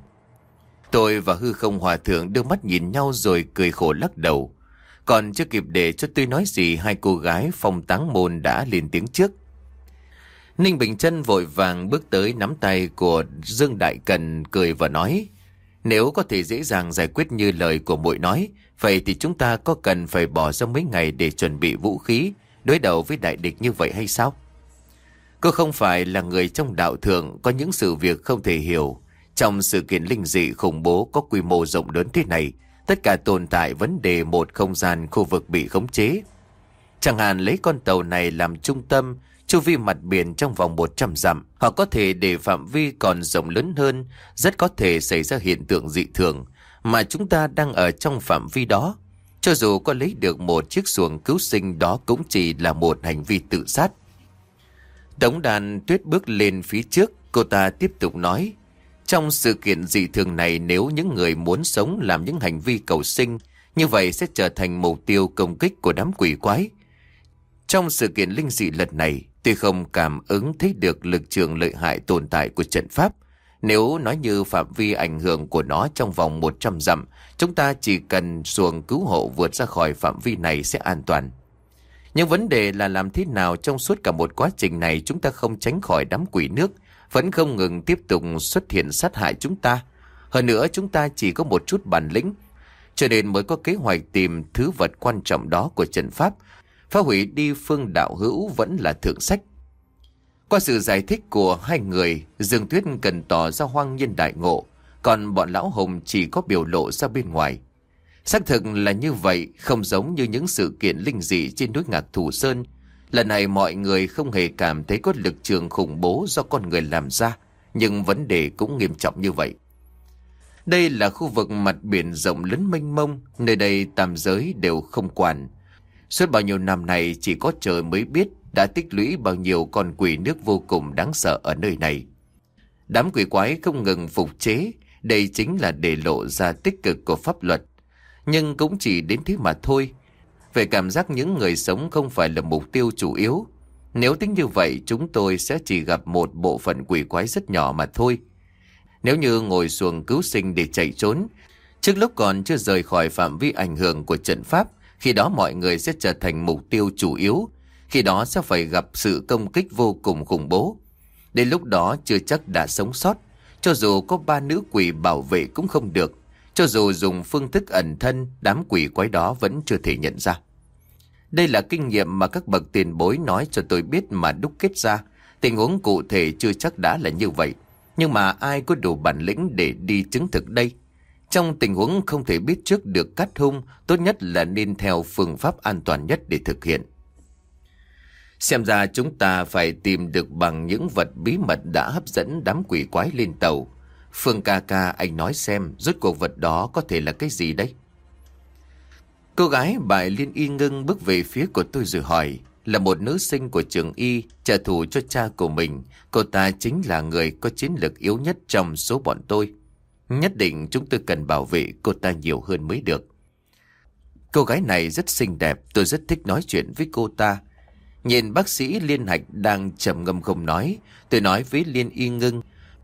Speaker 1: Tôi và Hư Không Hòa thượng đưa mắt nhìn nhau rồi cười khổ lắc đầu. Còn chưa kịp để cho tôi nói gì, hai cô gái Phong Táng Môn đã lên tiếng trước. Ninh Bình Chân vội vàng bước tới nắm tay của Dương Đại Cần cười và nói: nếu có thể dễ dàng giải quyết như lời của muội nói, vậy thì chúng ta có cần phải bỏ ra mấy ngày để chuẩn bị vũ khí đối đầu với đại địch như vậy hay sao? Cô không phải là người trong đạo thượng, có những sự việc không thể hiểu. Trong sự kiện linh dị khủng bố có quy mô rộng lớn thế này, tất cả tồn tại vấn đề một không gian khu vực bị khống chế. Chẳng hạn lấy con tàu này làm trung tâm, chu vi mặt biển trong vòng một trăm dặm, hoặc có thể để phạm vi còn rộng lớn hơn, rất có thể xảy ra hiện tượng dị thường, mà chúng ta đang ở trong phạm vi đó. Cho dù có lấy được một chiếc xuồng cứu sinh, đó cũng chỉ là một hành vi tự sát. Tống Đàn Tuyết bước lên phía trước, cô ta tiếp tục nói: trong sự kiện dị thường này, nếu những người muốn sống làm những hành vi cầu sinh, như vậy sẽ trở thành mục tiêu công kích của đám quỷ quái. Trong sự kiện linh dị lần này, tôi không cảm ứng thấy được lực trường lợi hại tồn tại của trận pháp. Nếu nói như phạm vi ảnh hưởng của nó trong vòng một trăm dặm, chúng ta chỉ cần xuồng cứu hộ vượt ra khỏi phạm vi này sẽ an toàn. Nhưng vấn đề là làm thế nào trong suốt cả một quá trình này chúng ta không tránh khỏi đám quỷ nước, vẫn không ngừng tiếp tục xuất hiện sát hại chúng ta. Hơn nữa chúng ta chỉ có một chút bản lĩnh, cho nên mới có kế hoạch tìm thứ vật quan trọng đó của trận pháp. Phá hủy đi Phương đạo hữu vẫn là thượng sách. Qua sự giải thích của hai người, Dương Tuyết cần tỏ ra hoang nhiên đại ngộ, còn bọn lão Hùng chỉ có biểu lộ ra bên ngoài. Xác thực là như vậy, không giống như những sự kiện linh dị trên núi Ngạc Thủ Sơn. Lần này mọi người không hề cảm thấy có lực trường khủng bố do con người làm ra, nhưng vấn đề cũng nghiêm trọng như vậy. Đây là khu vực mặt biển rộng lớn mênh mông, nơi đây tam giới đều không quản. Suốt bao nhiêu năm này chỉ có trời mới biết đã tích lũy bao nhiêu con quỷ nước vô cùng đáng sợ ở nơi này. Đám quỷ quái không ngừng phục chế, Đây chính là để lộ ra tích cực của pháp luật. Nhưng cũng chỉ đến thế mà thôi. Về cảm giác những người sống không phải là mục tiêu chủ yếu. Nếu tính như vậy, chúng tôi sẽ chỉ gặp một bộ phận quỷ quái rất nhỏ mà thôi. Nếu như ngồi xuồng cứu sinh để chạy trốn, trước lúc còn chưa rời khỏi phạm vi ảnh hưởng của trận pháp, khi đó mọi người sẽ trở thành mục tiêu chủ yếu. Khi đó sẽ phải gặp sự công kích vô cùng khủng bố. Đến lúc đó chưa chắc đã sống sót. Cho dù có ba nữ quỷ bảo vệ cũng không được. Cho dù dùng phương thức ẩn thân, đám quỷ quái đó vẫn chưa thể nhận ra. Đây là kinh nghiệm mà các bậc tiền bối nói cho tôi biết mà đúc kết ra. Tình huống cụ thể chưa chắc đã là như vậy. Nhưng mà ai có đủ bản lĩnh để đi chứng thực đây? Trong tình huống không thể biết trước được cắt hung, tốt nhất là nên theo phương pháp an toàn nhất để thực hiện. Xem ra chúng ta phải tìm được bằng những vật bí mật đã hấp dẫn đám quỷ quái lên tàu. Phương ca ca, anh nói xem rốt cuộc vật đó có thể là cái gì đấy? Cô gái bài Liên Y ngưng bước về phía của tôi rồi hỏi. Là một nữ sinh của trường Y, trả thù cho cha của mình. Cô ta chính là người có chiến lược yếu nhất trong số bọn tôi. Nhất định chúng tôi cần bảo vệ cô ta nhiều hơn mới được. Cô gái này rất xinh đẹp, tôi rất thích nói chuyện với cô ta. Nhìn bác sĩ Liên Hạch đang trầm ngâm không nói, tôi nói với Liên Y ngưng.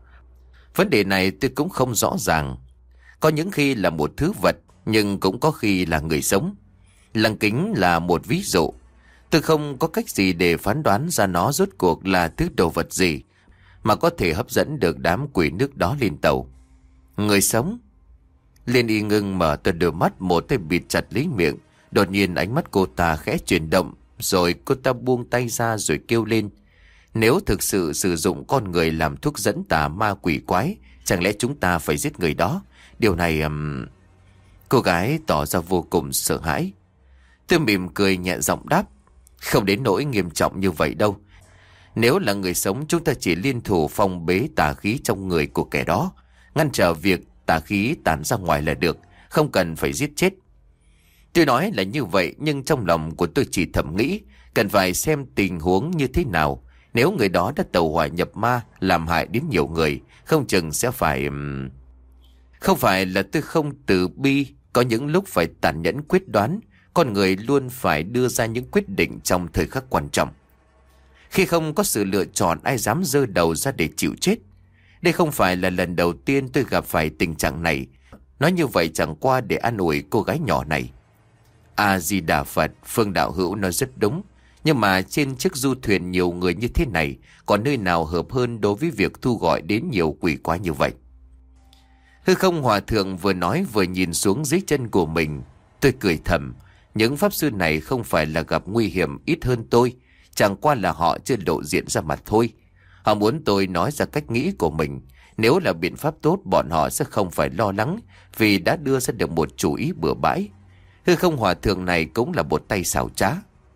Speaker 1: Vấn đề này tôi cũng không rõ ràng. Có những khi là một thứ vật, nhưng cũng có khi là người sống. Lăng kính là một ví dụ. Tôi không có cách gì để phán đoán ra nó rốt cuộc là thứ đồ vật gì mà có thể hấp dẫn được đám quỷ nước đó lên tàu. Người sống. Liên Y ngưng mở to đôi mắt, một tay bịt chặt lấy miệng. Đột nhiên ánh mắt cô ta khẽ chuyển động, rồi cô ta buông tay ra rồi kêu lên. Nếu thực sự sử dụng con người làm thuốc dẫn tà ma quỷ quái, chẳng lẽ chúng ta phải giết người đó? Điều này... Um... Cô gái tỏ ra vô cùng sợ hãi. Tôi mỉm cười nhẹ giọng đáp. Không đến nỗi nghiêm trọng như vậy đâu. Nếu là người sống, chúng ta chỉ liên thủ phong bế tà khí trong người của kẻ đó, ngăn trở việc tà khí tản ra ngoài là được, không cần phải giết chết. Tôi nói là như vậy, nhưng trong lòng của tôi chỉ thầm nghĩ cần phải xem tình huống như thế nào. Nếu người đó đã tẩu hỏa nhập ma, làm hại đến nhiều người, không chừng sẽ phải... Không phải là tôi không từ bi, có những lúc phải tàn nhẫn quyết đoán. Con người luôn phải đưa ra những quyết định trong thời khắc quan trọng. Khi không có sự lựa chọn, ai dám giơ đầu ra để chịu chết. Đây không phải là lần đầu tiên tôi gặp phải tình trạng này. Nói như vậy chẳng qua để an ủi cô gái nhỏ này. A-di-đà Phật, Phương đạo hữu nói rất đúng. Nhưng mà trên chiếc du thuyền nhiều người như thế này, còn nơi nào hợp hơn đối với việc thu gọi đến nhiều quỷ quái như vậy? Hư không hòa thượng vừa nói vừa nhìn xuống dưới chân của mình. Tôi cười thầm. Những pháp sư này không phải là gặp nguy hiểm ít hơn tôi, chẳng qua là họ chưa lộ diện ra mặt thôi. Họ muốn tôi nói ra cách nghĩ của mình. Nếu là biện pháp tốt, bọn họ sẽ không phải lo lắng vì đã đưa ra được một chủ ý bừa bãi. Hư không hòa thượng này cũng là một tay xảo trá.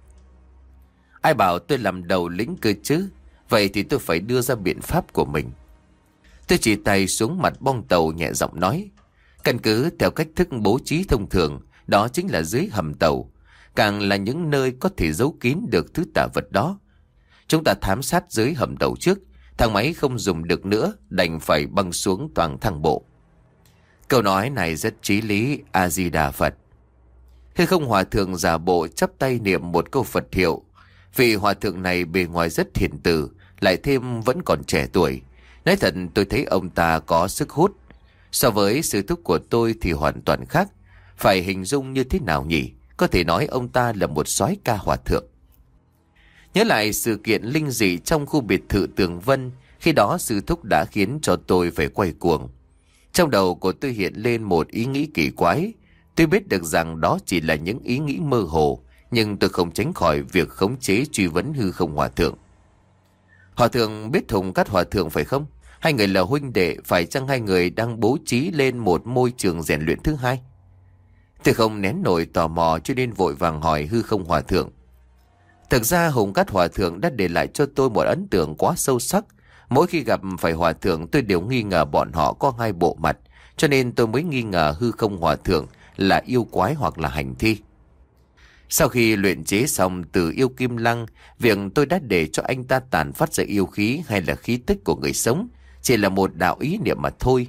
Speaker 1: Ai bảo tôi làm đầu lĩnh cơ chứ? Vậy thì tôi phải đưa ra biện pháp của mình. Tôi chỉ tay xuống mặt bong tàu nhẹ giọng nói. Căn cứ theo cách thức bố trí thông thường, đó chính là dưới hầm tàu. Càng là những nơi có thể giấu kín được thứ tà vật đó. Chúng ta thám sát dưới hầm tàu trước. Thang máy không dùng được nữa, đành phải băng xuống toàn thang bộ. Câu nói này rất chí lý. A-di-đà Phật. Hư không hòa thượng giả bộ chắp tay niệm một câu Phật hiệu. Vị hòa thượng này bề ngoài rất hiền từ, lại thêm vẫn còn trẻ tuổi. Nói thật, tôi thấy ông ta có sức hút. So với sư thúc của tôi thì hoàn toàn khác. Phải hình dung như thế nào nhỉ? Có thể nói ông ta là một soái ca hòa thượng. Nhớ lại sự kiện linh dị trong khu biệt thự Tường Vân, khi đó sư thúc đã khiến cho tôi phải quay cuồng. Trong đầu của tôi hiện lên một ý nghĩ kỳ quái. Tôi biết được rằng đó chỉ là những ý nghĩ mơ hồ, nhưng tôi không tránh khỏi việc khống chế truy vấn hư không hòa thượng. Hòa thượng biết Hùng Cát hòa thượng phải không? Hai người là huynh đệ, phải chăng hai người đang bố trí lên một môi trường rèn luyện thứ hai? Tôi không nén nổi tò mò cho nên vội vàng hỏi hư không hòa thượng. Thực ra Hùng Cát hòa thượng đã để lại cho tôi một ấn tượng quá sâu sắc. Mỗi khi gặp phải hòa thượng tôi đều nghi ngờ bọn họ có hai bộ mặt, cho nên tôi mới nghi ngờ hư không hòa thượng là yêu quái hoặc là hành thi. Sau khi luyện chế xong từ yêu kim lăng, việc tôi đã để cho anh ta tản phát ra yêu khí hay là khí tức của người sống chỉ là một đạo ý niệm mà thôi.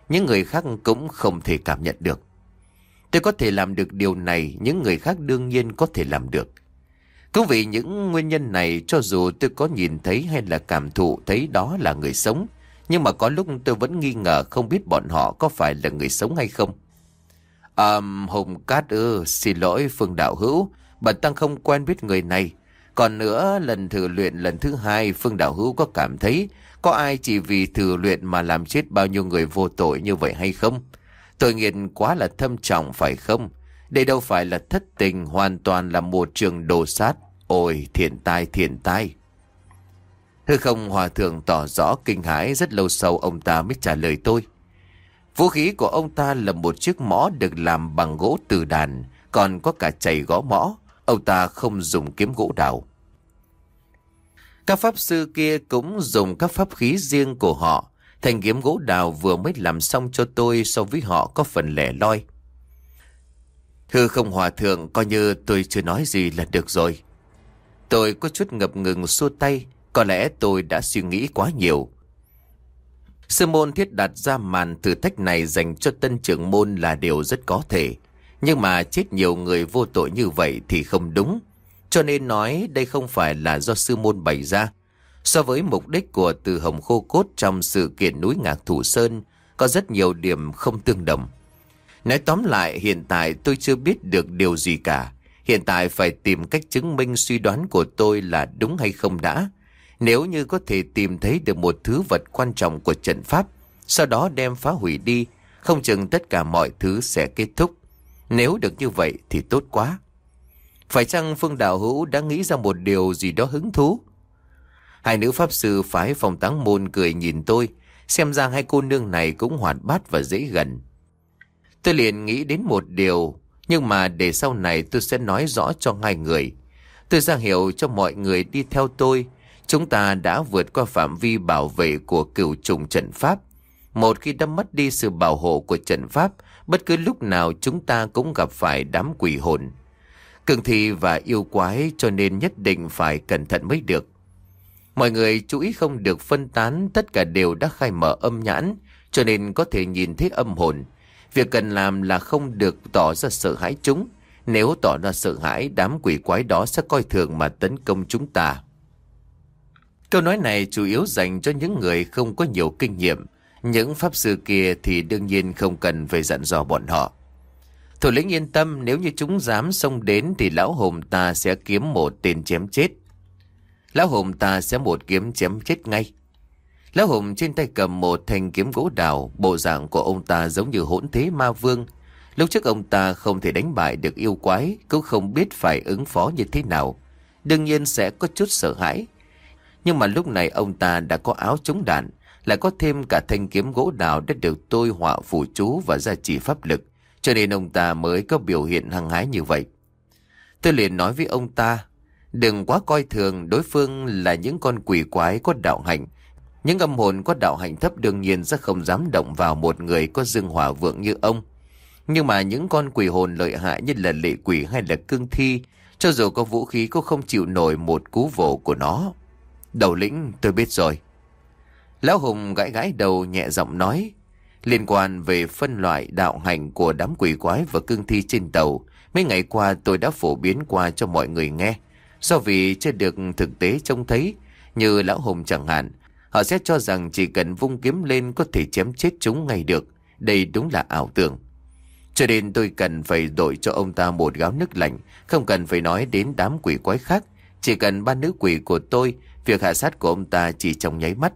Speaker 1: những người khác cũng không thể cảm nhận được. Tôi có thể làm được điều này, những người khác đương nhiên có thể làm được. Cũng vì những nguyên nhân này, cho dù tôi có nhìn thấy hay là cảm thụ thấy đó là người sống, nhưng mà có lúc tôi vẫn nghi ngờ không biết bọn họ có phải là người sống hay không. À, Hùng Cát ư, xin lỗi Phương đạo hữu, bần tăng không quen biết người này. Còn nữa, lần thử luyện lần thứ hai, Phương đạo hữu có cảm thấy có ai chỉ vì thử luyện mà làm chết bao nhiêu người vô tội như vậy hay không? Tội nghiệp quá là thâm trọng phải không? Đây đâu phải là thất tình, hoàn toàn là một trường đồ sát. Ôi thiện tai thiện tai. Hư Không Hòa thượng tỏ rõ kinh hãi, rất lâu sau ông ta mới trả lời tôi. Vũ khí của ông ta là một chiếc mõ được làm bằng gỗ từ đàn, còn có cả chày gõ mõ. Ông ta không dùng kiếm gỗ đào. Các pháp sư kia cũng dùng các pháp khí riêng của họ. Thanh kiếm gỗ đào vừa mới làm xong cho tôi, so với họ có phần lẻ loi. Hư Không Hòa thượng, coi như tôi chưa nói gì là được rồi. Tôi có chút ngập ngừng xua tay. Có lẽ tôi đã suy nghĩ quá nhiều. Sư môn thiết đặt ra màn thử thách này dành cho tân trưởng môn là điều rất có thể. Nhưng mà chết nhiều người vô tội như vậy thì không đúng. Cho nên nói đây không phải là do sư môn bày ra. So với mục đích của Từ Hồng Khô Cốt trong sự kiện núi Ngạc Thủ Sơn, có rất nhiều điểm không tương đồng. Nói tóm lại, hiện tại tôi chưa biết được điều gì cả. Hiện tại phải tìm cách chứng minh suy đoán của tôi là đúng hay không đã. Nếu như có thể tìm thấy được một thứ vật quan trọng của trận pháp, sau đó đem phá hủy đi, không chừng tất cả mọi thứ sẽ kết thúc. Nếu được như vậy thì tốt quá. Phải chăng Phương đạo hữu đã nghĩ ra một điều gì đó hứng thú? Hai nữ pháp sư phái Phong Táng Môn cười nhìn tôi, xem ra hai cô nương này cũng hoạt bát và dễ gần. Tôi liền nghĩ đến một điều, nhưng mà để sau này tôi sẽ nói rõ cho hai người. Tôi ra hiệu cho mọi người đi theo tôi. Chúng ta đã vượt qua phạm vi bảo vệ của cửu trùng trận pháp. Một khi đã mất đi sự bảo hộ của trận pháp, bất cứ lúc nào chúng ta cũng gặp phải đám quỷ hồn, cường thi và yêu quái, cho nên nhất định phải cẩn thận mới được. Mọi người chú ý không được phân tán, tất cả đều đã khai mở âm nhãn, cho nên có thể nhìn thấy âm hồn. Việc cần làm là không được tỏ ra sợ hãi chúng. Nếu tỏ ra sợ hãi, đám quỷ quái đó sẽ coi thường mà tấn công chúng ta. Câu nói này chủ yếu dành cho những người không có nhiều kinh nghiệm. Những pháp sư kia thì đương nhiên không cần phải dặn dò bọn họ. Thủ lĩnh yên tâm, nếu như chúng dám xông đến thì lão hồn ta sẽ kiếm một tên chém chết. Lão hồn ta sẽ một kiếm chém chết ngay. Lão hồn trên tay cầm một thanh kiếm gỗ đào, bộ dạng của ông ta giống như hỗn thế ma vương. Lúc trước ông ta không thể đánh bại được yêu quái, cũng không biết phải ứng phó như thế nào. Đương nhiên sẽ có chút sợ hãi. Nhưng mà lúc này ông ta đã có áo chống đạn, lại có thêm cả thanh kiếm gỗ đào đã được tôi họa phù chú và gia trì pháp lực, cho nên ông ta mới có biểu hiện hăng hái như vậy. Tôi liền nói với ông ta, đừng quá coi thường đối phương là những con quỷ quái có đạo hạnh. Những âm hồn có đạo hạnh thấp đương nhiên sẽ không dám động vào một người có dương hỏa vượng như ông. Nhưng mà những con quỷ hồn lợi hại như là lệ quỷ hay là cương thi, cho dù có vũ khí cũng không chịu nổi một cú vồ của nó. Đầu lĩnh, tôi biết rồi. Lão Hùng gãi gãi đầu nhẹ giọng nói, liên quan về phân loại đạo hạnh của đám quỷ quái và cương thi trên tàu, mấy ngày qua tôi đã phổ biến qua cho mọi người nghe. Do vì chưa được thực tế trông thấy, như Lão Hùng chẳng hạn, họ sẽ cho rằng chỉ cần vung kiếm lên có thể chém chết chúng ngay được. Đây đúng là ảo tưởng. Cho nên tôi cần phải đổi cho ông ta một gáo nước lạnh, không cần phải nói đến đám quỷ quái khác. Chỉ cần ba nữ quỷ của tôi, việc hạ sát của ông ta chỉ trong nháy mắt.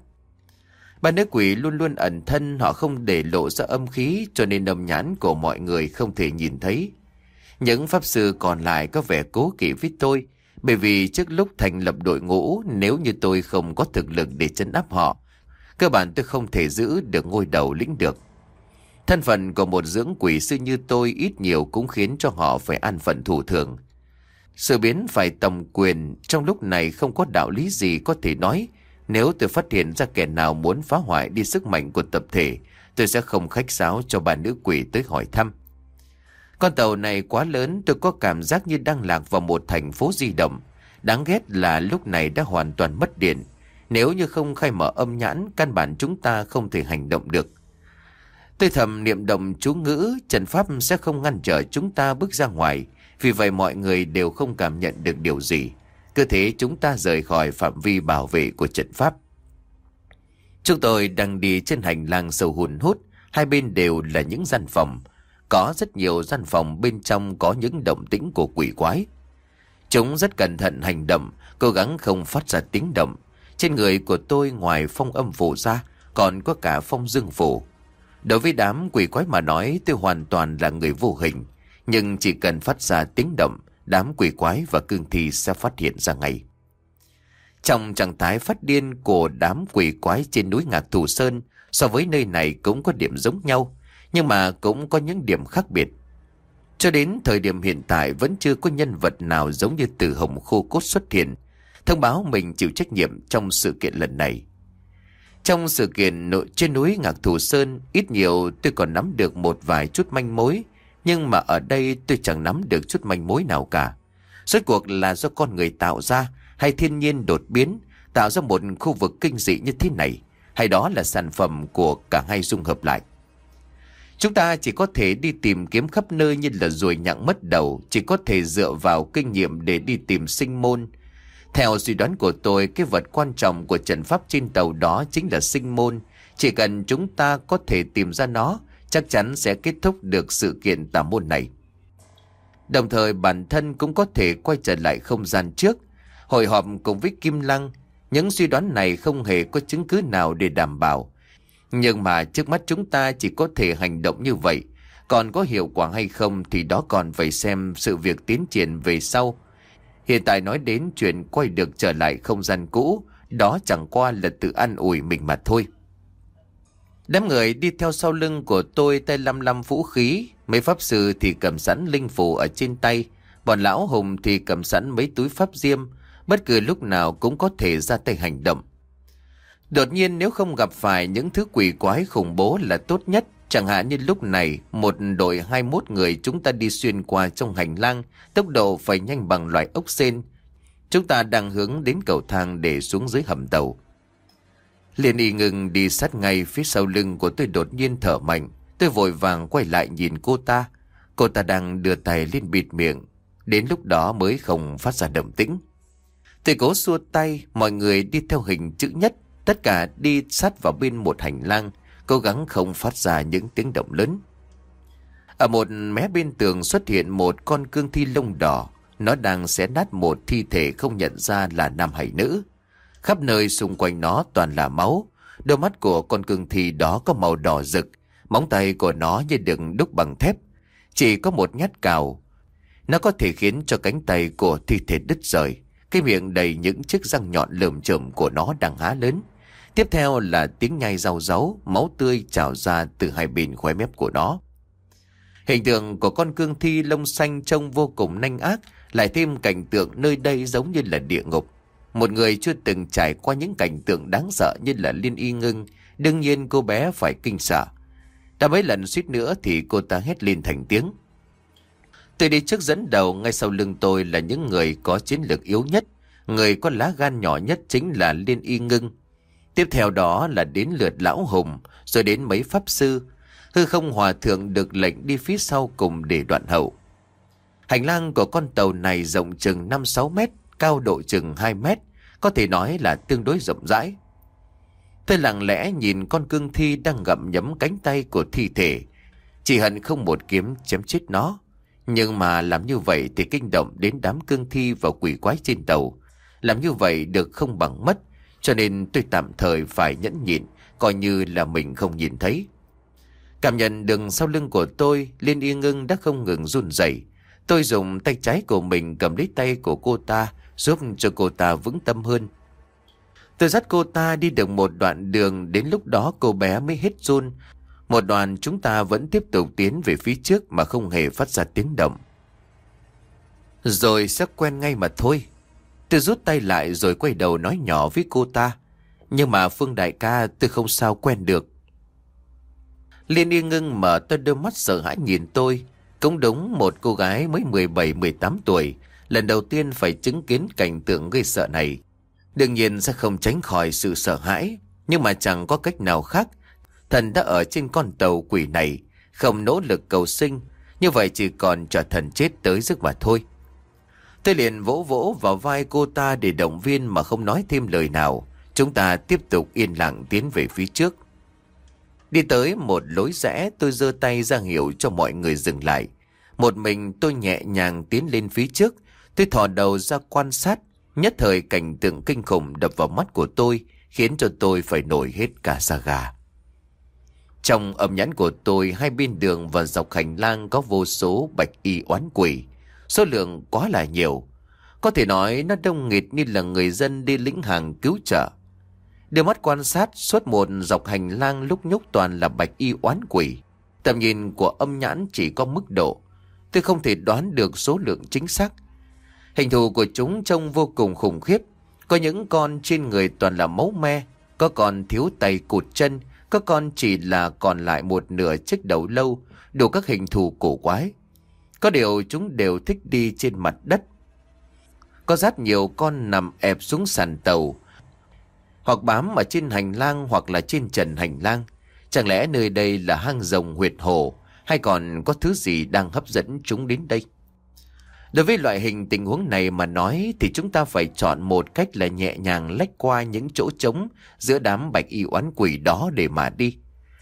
Speaker 1: Ba nữ quỷ luôn luôn ẩn thân, họ không để lộ ra âm khí, cho nên âm nhãn của mọi người không thể nhìn thấy. Những pháp sư còn lại có vẻ cố kỵ với tôi, bởi vì trước lúc thành lập đội ngũ, nếu như tôi không có thực lực để trấn áp họ, cơ bản tôi không thể giữ được ngôi đầu lĩnh được. Thân phận của một dưỡng quỷ sư như tôi ít nhiều cũng khiến cho họ phải an phận thủ thường. Sự biến phải tầm quyền trong lúc này không có đạo lý gì có thể nói. Nếu tôi phát hiện ra kẻ nào muốn phá hoại đi sức mạnh của tập thể, tôi sẽ không khách sáo cho bà nữ quỷ tới hỏi thăm. Con tàu này quá lớn, tôi có cảm giác như đang lạc vào một thành phố di động. Đáng ghét là lúc này đã hoàn toàn mất điện. Nếu như không khai mở âm nhãn, căn bản chúng ta không thể hành động được. Tôi thầm niệm động chú ngữ, trận pháp sẽ không ngăn trở chúng ta bước ra ngoài. Vì vậy mọi người đều không cảm nhận được điều gì. Cứ thế chúng ta rời khỏi phạm vi bảo vệ của trận pháp. Chúng tôi đang đi trên hành lang sâu hun hút. Hai bên đều là những gian phòng. Có rất nhiều gian phòng bên trong có những động tĩnh của quỷ quái. Chúng rất cẩn thận hành động, cố gắng không phát ra tiếng động. Trên người của tôi ngoài phong âm phủ ra, còn có cả phong dương phủ. Đối với đám quỷ quái mà nói, tôi hoàn toàn là người vô hình. Nhưng chỉ cần phát ra tiếng động, đám quỷ quái và cương thi sẽ phát hiện ra ngay. Trong trạng thái phát điên của đám quỷ quái trên núi Ngạc Thù Sơn, so với nơi này cũng có điểm giống nhau, nhưng mà cũng có những điểm khác biệt. Cho đến thời điểm hiện tại vẫn chưa có nhân vật nào giống như Từ Hồng khô cốt xuất hiện, thông báo mình chịu trách nhiệm trong sự kiện lần này. Trong sự kiện nội trên núi Ngạc Thù Sơn, ít nhiều tôi còn nắm được một vài chút manh mối, nhưng mà ở đây tôi chẳng nắm được chút manh mối nào cả. Rốt cuộc là do con người tạo ra, hay thiên nhiên đột biến, tạo ra một khu vực kinh dị như thế này, hay đó là sản phẩm của cả hai dung hợp lại. Chúng ta chỉ có thể đi tìm kiếm khắp nơi như là ruồi nhặng mất đầu, chỉ có thể dựa vào kinh nghiệm để đi tìm sinh môn. Theo suy đoán của tôi, cái vật quan trọng của trận pháp trên tàu đó chính là sinh môn. Chỉ cần chúng ta có thể tìm ra nó, chắc chắn sẽ kết thúc được sự kiện tà môn này. Đồng thời bản thân cũng có thể quay trở lại không gian trước, hội họp cùng với Kim Lăng. Những suy đoán này không hề có chứng cứ nào để đảm bảo. Nhưng mà trước mắt chúng ta chỉ có thể hành động như vậy. Còn có hiệu quả hay không thì đó còn phải xem sự việc tiến triển về sau. Hiện tại nói đến chuyện quay được trở lại không gian cũ, đó chẳng qua là tự an ủi mình mà thôi. Đám người đi theo sau lưng của tôi tay lăm lăm vũ khí, mấy pháp sư thì cầm sẵn linh phù ở trên tay, bọn lão hùng thì cầm sẵn mấy túi pháp diêm, bất cứ lúc nào cũng có thể ra tay hành động. Đột nhiên nếu không gặp phải những thứ quỷ quái khủng bố là tốt nhất, chẳng hạn như lúc này một đội hai mươi mốt người chúng ta đi xuyên qua trong hành lang, tốc độ phải nhanh bằng loại ốc sên. Chúng ta đang hướng đến cầu thang để xuống dưới hầm tàu. Liên Y ngừng đi sát ngay phía sau lưng của tôi, đột nhiên thở mạnh. Tôi vội vàng quay lại nhìn cô ta. Cô ta đang đưa tay lên bịt miệng, đến lúc đó mới không phát ra động tĩnh. Tôi cố xua tay, mọi người đi theo hình chữ nhất, tất cả đi sát vào bên một hành lang, cố gắng không phát ra những tiếng động lớn. Ở một mé bên tường xuất hiện một con cương thi lông đỏ, nó đang xé nát một thi thể không nhận ra là nam hay nữ. Khắp nơi xung quanh nó toàn là máu, đôi mắt của con cương thi đó có màu đỏ rực, móng tay của nó như được đúc bằng thép, chỉ có một nhát cào. Nó có thể khiến cho cánh tay của thi thể đứt rời, cái miệng đầy những chiếc răng nhọn lởm chởm của nó đang há lớn. Tiếp theo là tiếng nhai rau ráu, máu tươi trào ra từ hai bên khóe mép của nó. Hình tượng của con cương thi lông xanh trông vô cùng nanh ác, lại thêm cảnh tượng nơi đây giống như là địa ngục. Một người chưa từng trải qua những cảnh tượng đáng sợ như là Liên Y ngưng, đương nhiên cô bé phải kinh sợ. Đã mấy lần suýt nữa thì cô ta hét lên thành tiếng. Tôi đi trước dẫn đầu, ngay sau lưng tôi là những người có chiến lược yếu nhất, người có lá gan nhỏ nhất chính là Liên Y ngưng. Tiếp theo đó là đến lượt lão hùng, rồi đến mấy pháp sư. Hư Không Hòa Thượng được lệnh đi phía sau cùng để đoạn hậu. Hành lang của con tàu này rộng chừng năm sáu mét, cao độ chừng hai mét, có thể nói là tương đối rộng rãi. Tôi lặng lẽ nhìn con cương thi đang gặm nhấm cánh tay của thi thể, chỉ hận không một kiếm chém chết nó. Nhưng mà làm như vậy thì kinh động đến đám cương thi và quỷ quái trên tàu. Làm như vậy được không bằng mất, cho nên tôi tạm thời phải nhẫn nhịn, coi như là mình không nhìn thấy. Cảm nhận được sau lưng của tôi, Liên Y ngưng đã không ngừng run rẩy. Tôi dùng tay trái của mình cầm lấy tay của cô ta, giúp cho cô ta vững tâm hơn. Tôi dắt cô ta đi được một đoạn đường, đến lúc đó cô bé mới hết run. Một đoạn chúng ta vẫn tiếp tục tiến về phía trước mà không hề phát ra tiếng động. Rồi sẽ quen ngay mà thôi. Tôi rút tay lại rồi quay đầu nói nhỏ với cô ta. Nhưng mà Phương đại ca, tôi không sao quen được. Liên Y ngưng mở to đôi mắt sợ hãi nhìn tôi. Cũng đúng, một cô gái mới mười bảy mười tám tuổi, lần đầu tiên phải chứng kiến cảnh tượng gây sợ này. Đương nhiên sẽ không tránh khỏi sự sợ hãi, nhưng mà chẳng có cách nào khác. Thần đã ở trên con tàu quỷ này, không nỗ lực cầu sinh, như vậy chỉ còn chờ thần chết tới rước mà thôi. Tôi liền vỗ vỗ vào vai cô ta để động viên mà không nói thêm lời nào. Chúng ta tiếp tục yên lặng tiến về phía trước. Đi tới một lối rẽ, tôi giơ tay ra hiệu cho mọi người dừng lại. Một mình tôi nhẹ nhàng tiến lên phía trước. Tôi thò đầu ra quan sát. Nhất thời cảnh tượng kinh khủng đập vào mắt của tôi, khiến cho tôi phải nổi hết cả da gà. Trong âm nhãn của tôi, hai bên đường và dọc hành lang có vô số bạch y oán quỷ. Số lượng quá là nhiều. Có thể nói nó đông nghịt như là người dân đi lĩnh hàng cứu trợ. Đưa mắt quan sát suốt một dọc hành lang lúc nhúc toàn là bạch y oán quỷ. Tầm nhìn của âm nhãn chỉ có mức độ. Tôi không thể đoán được số lượng chính xác. Hình thù của chúng trông vô cùng khủng khiếp. Có những con trên người toàn là máu me, có con thiếu tay cụt chân, có con chỉ là còn lại một nửa chiếc đầu lâu, đủ các hình thù cổ quái. Có điều chúng đều thích đi trên mặt đất. Có rất nhiều con nằm ẹp xuống sàn tàu, hoặc bám ở trên hành lang hoặc là trên trần hành lang. Chẳng lẽ nơi đây là hang rồng huyệt hồ, hay còn có thứ gì đang hấp dẫn chúng đến đây? Đối với loại hình tình huống này mà nói thì chúng ta phải chọn một cách là nhẹ nhàng lách qua những chỗ trống giữa đám bạch y oán quỷ đó để mà đi.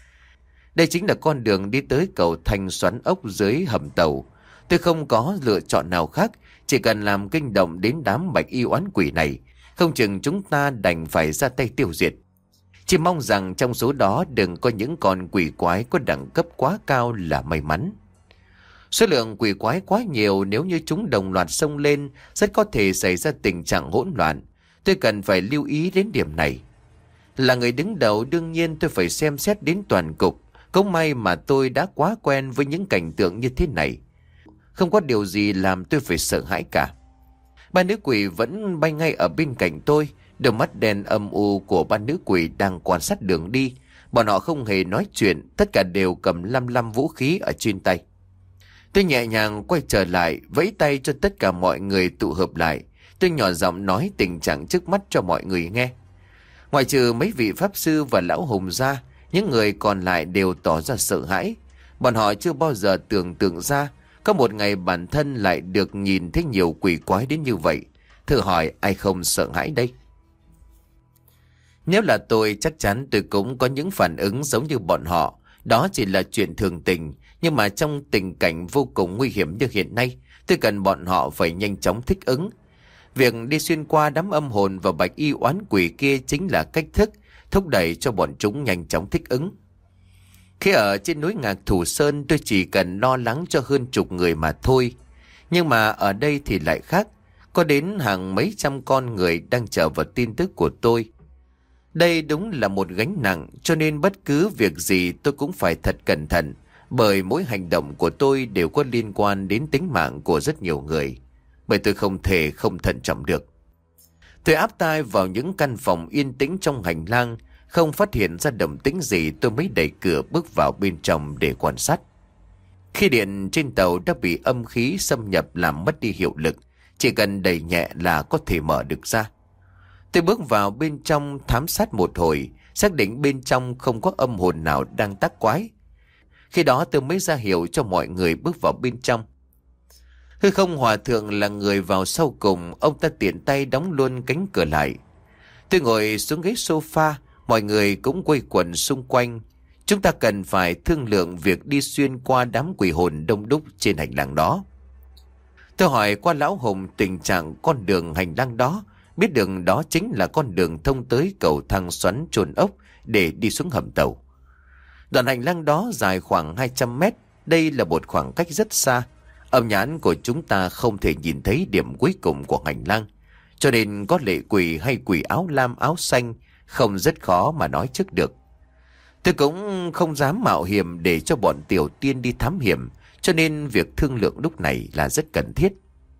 Speaker 1: Đây chính là con đường đi tới cầu thành xoắn ốc dưới hầm tàu. Tôi không có lựa chọn nào khác, chỉ cần làm kinh động đến đám bạch y oán quỷ này, không chừng chúng ta đành phải ra tay tiêu diệt. Chỉ mong rằng trong số đó đừng có những con quỷ quái có đẳng cấp quá cao là may mắn. Số lượng quỷ quái quá nhiều, nếu như chúng đồng loạt xông lên, rất có thể xảy ra tình trạng hỗn loạn. Tôi cần phải lưu ý đến điểm này. Là người đứng đầu, đương nhiên tôi phải xem xét đến toàn cục. Cũng may mà tôi đã quá quen với những cảnh tượng như thế này. Không có điều gì làm tôi phải sợ hãi cả. Ba nữ quỷ vẫn bay ngay ở bên cạnh tôi. Đôi mắt đen âm u của ba nữ quỷ đang quan sát đường đi. Bọn họ không hề nói chuyện, tất cả đều cầm lăm lăm vũ khí ở trên tay. Tôi nhẹ nhàng quay trở lại, vẫy tay cho tất cả mọi người tụ hợp lại. Tôi nhỏ giọng nói tình trạng trước mắt cho mọi người nghe. Ngoại trừ mấy vị pháp sư và lão hùng ra, những người còn lại đều tỏ ra sợ hãi. Bọn họ chưa bao giờ tưởng tượng ra có một ngày bản thân lại được nhìn thấy nhiều quỷ quái đến như vậy. Thử hỏi ai không sợ hãi đây? Nếu là tôi, chắc chắn tôi cũng có những phản ứng giống như bọn họ. Đó chỉ là chuyện thường tình. Nhưng mà trong tình cảnh vô cùng nguy hiểm như hiện nay, tôi cần bọn họ phải nhanh chóng thích ứng. Việc đi xuyên qua đám âm hồn và bạch y oán quỷ kia chính là cách thức thúc đẩy cho bọn chúng nhanh chóng thích ứng. Khi ở trên núi Ngạc Thủ Sơn, tôi chỉ cần lo lắng cho hơn chục người mà thôi. Nhưng mà ở đây thì lại khác. Có đến hàng mấy trăm con người đang chờ vào tin tức của tôi. Đây đúng là một gánh nặng, cho nên bất cứ việc gì tôi cũng phải thật cẩn thận. Bởi mỗi hành động của tôi đều có liên quan đến tính mạng của rất nhiều người. Bởi tôi không thể không thận trọng được. Tôi áp tai vào những căn phòng yên tĩnh trong hành lang. Không phát hiện ra động tĩnh gì, tôi mới đẩy cửa bước vào bên trong để quan sát. Khi điện trên tàu đã bị âm khí xâm nhập làm mất đi hiệu lực, chỉ cần đẩy nhẹ là có thể mở được ra. Tôi bước vào bên trong thám sát một hồi, xác định bên trong không có âm hồn nào đang tác quái. Khi đó tôi mới ra hiệu cho mọi người bước vào bên trong. Hư Không Hòa Thượng là người vào sau cùng, ông ta tiện tay đóng luôn cánh cửa lại. Tôi ngồi xuống ghế sofa, mọi người cũng quây quần xung quanh. Chúng ta cần phải thương lượng việc đi xuyên qua đám quỷ hồn đông đúc trên hành lang đó. Tôi hỏi qua lão Hùng tình trạng con đường hành lang đó, biết được đó chính là con đường thông tới cầu thang xoắn chôn ốc để đi xuống hầm tàu. Đoạn hành lang đó dài khoảng hai trăm mét, đây là một khoảng cách rất xa. Âm nhãn của chúng ta không thể nhìn thấy điểm cuối cùng của hành lang, cho nên có lệ quỷ hay quỷ áo lam áo xanh không rất khó mà nói trước được. Tôi cũng không dám mạo hiểm để cho bọn tiểu tiên đi thám hiểm, cho nên việc thương lượng lúc này là rất cần thiết.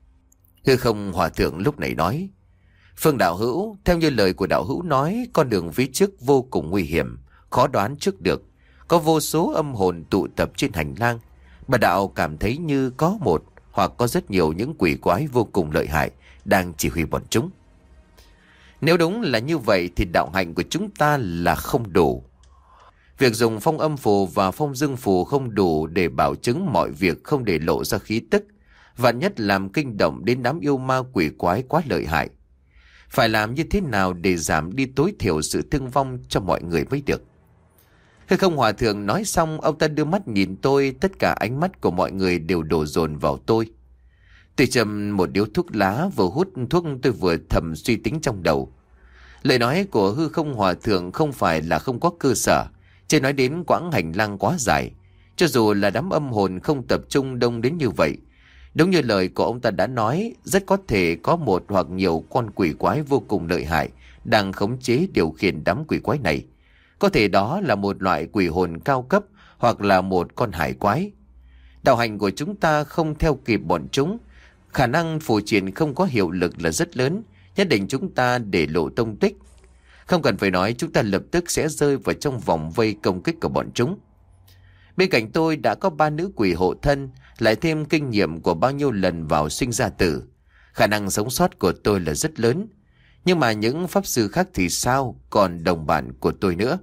Speaker 1: Hư Không Hòa Thượng lúc này nói: Phương đạo hữu, theo như lời của đạo hữu nói, con đường phía trước vô cùng nguy hiểm, khó đoán trước được. Có vô số âm hồn tụ tập trên hành lang. Bà đạo cảm thấy như có một hoặc có rất nhiều những quỷ quái vô cùng lợi hại đang chỉ huy bọn chúng. Nếu đúng là như vậy thì đạo hạnh của chúng ta là không đủ. Việc dùng phong âm phù và phong dương phù không đủ để bảo chứng mọi việc không để lộ ra khí tức, và nhất làm kinh động đến đám yêu ma quỷ quái quá lợi hại. Phải làm như thế nào để giảm đi tối thiểu sự thương vong cho mọi người mới được. Hư Không Hòa Thượng nói xong, ông ta đưa mắt nhìn tôi, tất cả ánh mắt của mọi người đều đổ dồn vào tôi. Tôi châm một điếu thuốc lá, vừa hút thuốc tôi vừa thầm suy tính trong đầu. Lời nói của Hư Không Hòa Thượng không phải là không có cơ sở, chỉ nói đến quãng hành lang quá dài. Cho dù là đám âm hồn không tập trung đông đến như vậy, đúng như lời của ông ta đã nói, rất có thể có một hoặc nhiều con quỷ quái vô cùng lợi hại đang khống chế điều khiển đám quỷ quái này. Có thể đó là một loại quỷ hồn cao cấp hoặc là một con hải quái. Đạo hành của chúng ta không theo kịp bọn chúng, khả năng phù triện không có hiệu lực là rất lớn, nhất định chúng ta để lộ tông tích. Không cần phải nói, chúng ta lập tức sẽ rơi vào trong vòng vây công kích của bọn chúng. Bên cạnh tôi đã có ba nữ quỷ hộ thân, lại thêm kinh nghiệm của bao nhiêu lần vào sinh ra tử. Khả năng sống sót của tôi là rất lớn. Nhưng mà những pháp sư khác thì sao, còn đồng bạn của tôi nữa.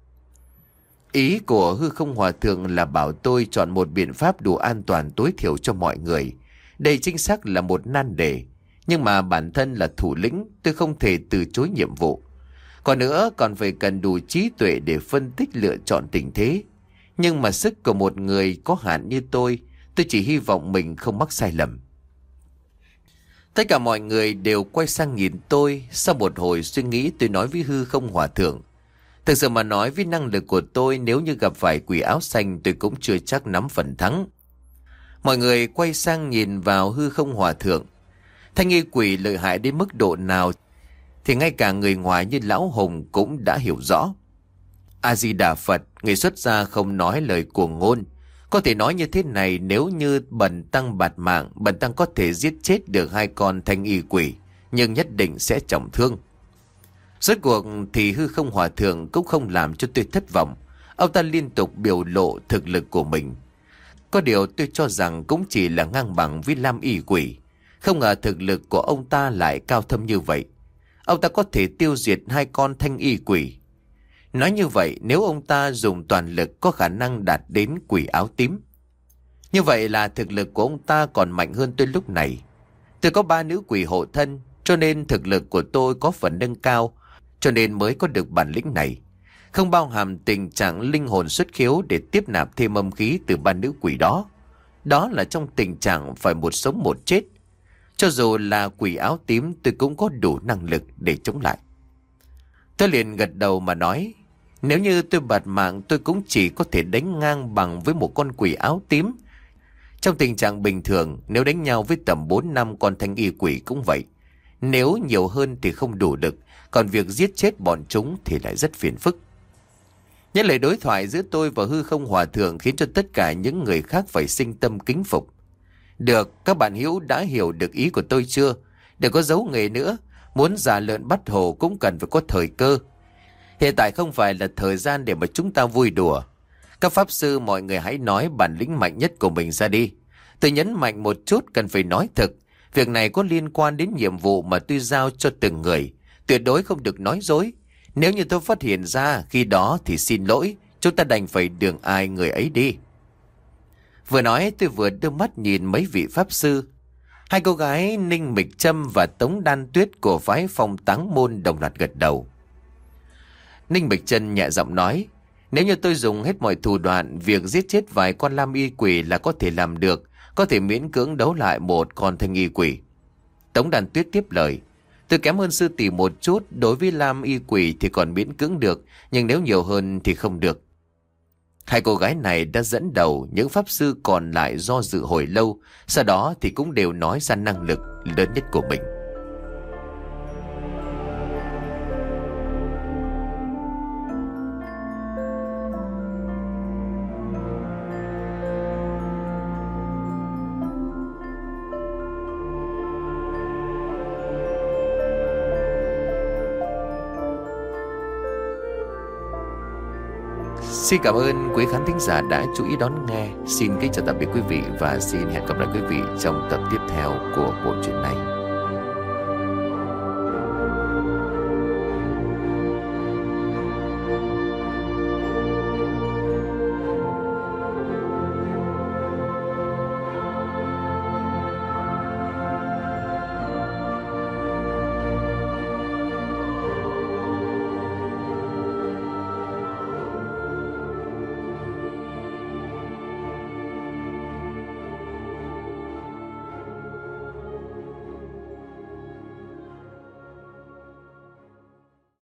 Speaker 1: Ý của Hư Không Hòa Thượng là bảo tôi chọn một biện pháp đủ an toàn tối thiểu cho mọi người. Đây chính xác là một nan đề. Nhưng mà bản thân là thủ lĩnh, tôi không thể từ chối nhiệm vụ. Còn nữa, còn phải cần đủ trí tuệ để phân tích lựa chọn tình thế. Nhưng mà sức của một người có hạn như tôi, tôi chỉ hy vọng mình không mắc sai lầm. Tất cả mọi người đều quay sang nhìn tôi. Sau một hồi suy nghĩ, tôi nói với Hư Không Hòa Thượng. Thực sự mà nói, với năng lực của tôi, nếu như gặp phải quỷ áo xanh, tôi cũng chưa chắc nắm phần thắng. Mọi người quay sang nhìn vào Hư Không Hòa Thượng. Thanh nghi quỷ lợi hại đến mức độ nào thì ngay cả người ngoài như Lão Hùng cũng đã hiểu rõ. A-di-đà Phật, người xuất gia không nói lời cuồng ngôn. Có thể nói như thế này, nếu như bần tăng bạt mạng, bần tăng có thể giết chết được hai con thanh y quỷ, nhưng nhất định sẽ trọng thương. Rốt cuộc thì Hư Không Hòa Thượng cũng không làm cho tôi thất vọng. Ông ta liên tục biểu lộ thực lực của mình. Có điều tôi cho rằng cũng chỉ là ngang bằng với Lam y quỷ. Không ngờ thực lực của ông ta lại cao thâm như vậy. Ông ta có thể tiêu diệt hai con thanh y quỷ. Nói như vậy, nếu ông ta dùng toàn lực có khả năng đạt đến quỷ áo tím. Như vậy là thực lực của ông ta còn mạnh hơn tôi lúc này. Tôi có ba nữ quỷ hộ thân, cho nên thực lực của tôi có phần nâng cao, cho nên mới có được bản lĩnh này. Không bao hàm tình trạng linh hồn xuất khiếu để tiếp nạp thêm âm khí từ ba nữ quỷ đó. Đó là trong tình trạng phải một sống một chết. Cho dù là quỷ áo tím, tôi cũng có đủ năng lực để chống lại. Tôi liền gật đầu mà nói, nếu như tôi bạt mạng, tôi cũng chỉ có thể đánh ngang bằng với một con quỷ áo tím. Trong tình trạng bình thường, nếu đánh nhau với tầm bốn năm con thanh y quỷ cũng vậy. Nếu nhiều hơn thì không đủ lực, còn việc giết chết bọn chúng thì lại rất phiền phức. Những lời đối thoại giữa tôi và Hư Không Hòa Thượng khiến cho tất cả những người khác phải sinh tâm kính phục. Được, các bạn hữu đã hiểu được ý của tôi chưa? Đừng có giấu nghề nữa. Muốn giả lợn bắt hổ cũng cần phải có thời cơ. Hiện tại không phải là thời gian để mà chúng ta vui đùa. Các pháp sư, mọi người hãy nói bản lĩnh mạnh nhất của mình ra đi. Tôi nhấn mạnh một chút, cần phải nói thực. Việc này có liên quan đến nhiệm vụ mà tôi giao cho từng người. Tuyệt đối không được nói dối. Nếu như tôi phát hiện ra, khi đó thì xin lỗi. Chúng ta đành phải đường ai người ấy đi. Vừa nói tôi vừa đưa mắt nhìn mấy vị pháp sư. Hai cô gái Ninh Mịch Trâm và Tống Đan Tuyết của phái Phong Táng Môn đồng loạt gật đầu. Ninh Mịch Trâm nhẹ giọng nói, nếu như tôi dùng hết mọi thủ đoạn, việc giết chết vài con lam y quỷ là có thể làm được, có thể miễn cưỡng đấu lại một con thanh y quỷ. Tống Đan Tuyết tiếp lời, tôi kém hơn sư tỷ một chút, đối với lam y quỷ thì còn miễn cưỡng được, nhưng nếu nhiều hơn thì không được. Hai cô gái này đã dẫn đầu, những pháp sư còn lại do dự hồi lâu, sau đó thì cũng đều nói ra năng lực lớn nhất của mình. Xin cảm ơn quý khán thính giả đã chú ý đón nghe. Xin kính chào tạm biệt quý vị và xin hẹn gặp lại quý vị trong tập tiếp theo của bộ truyện này.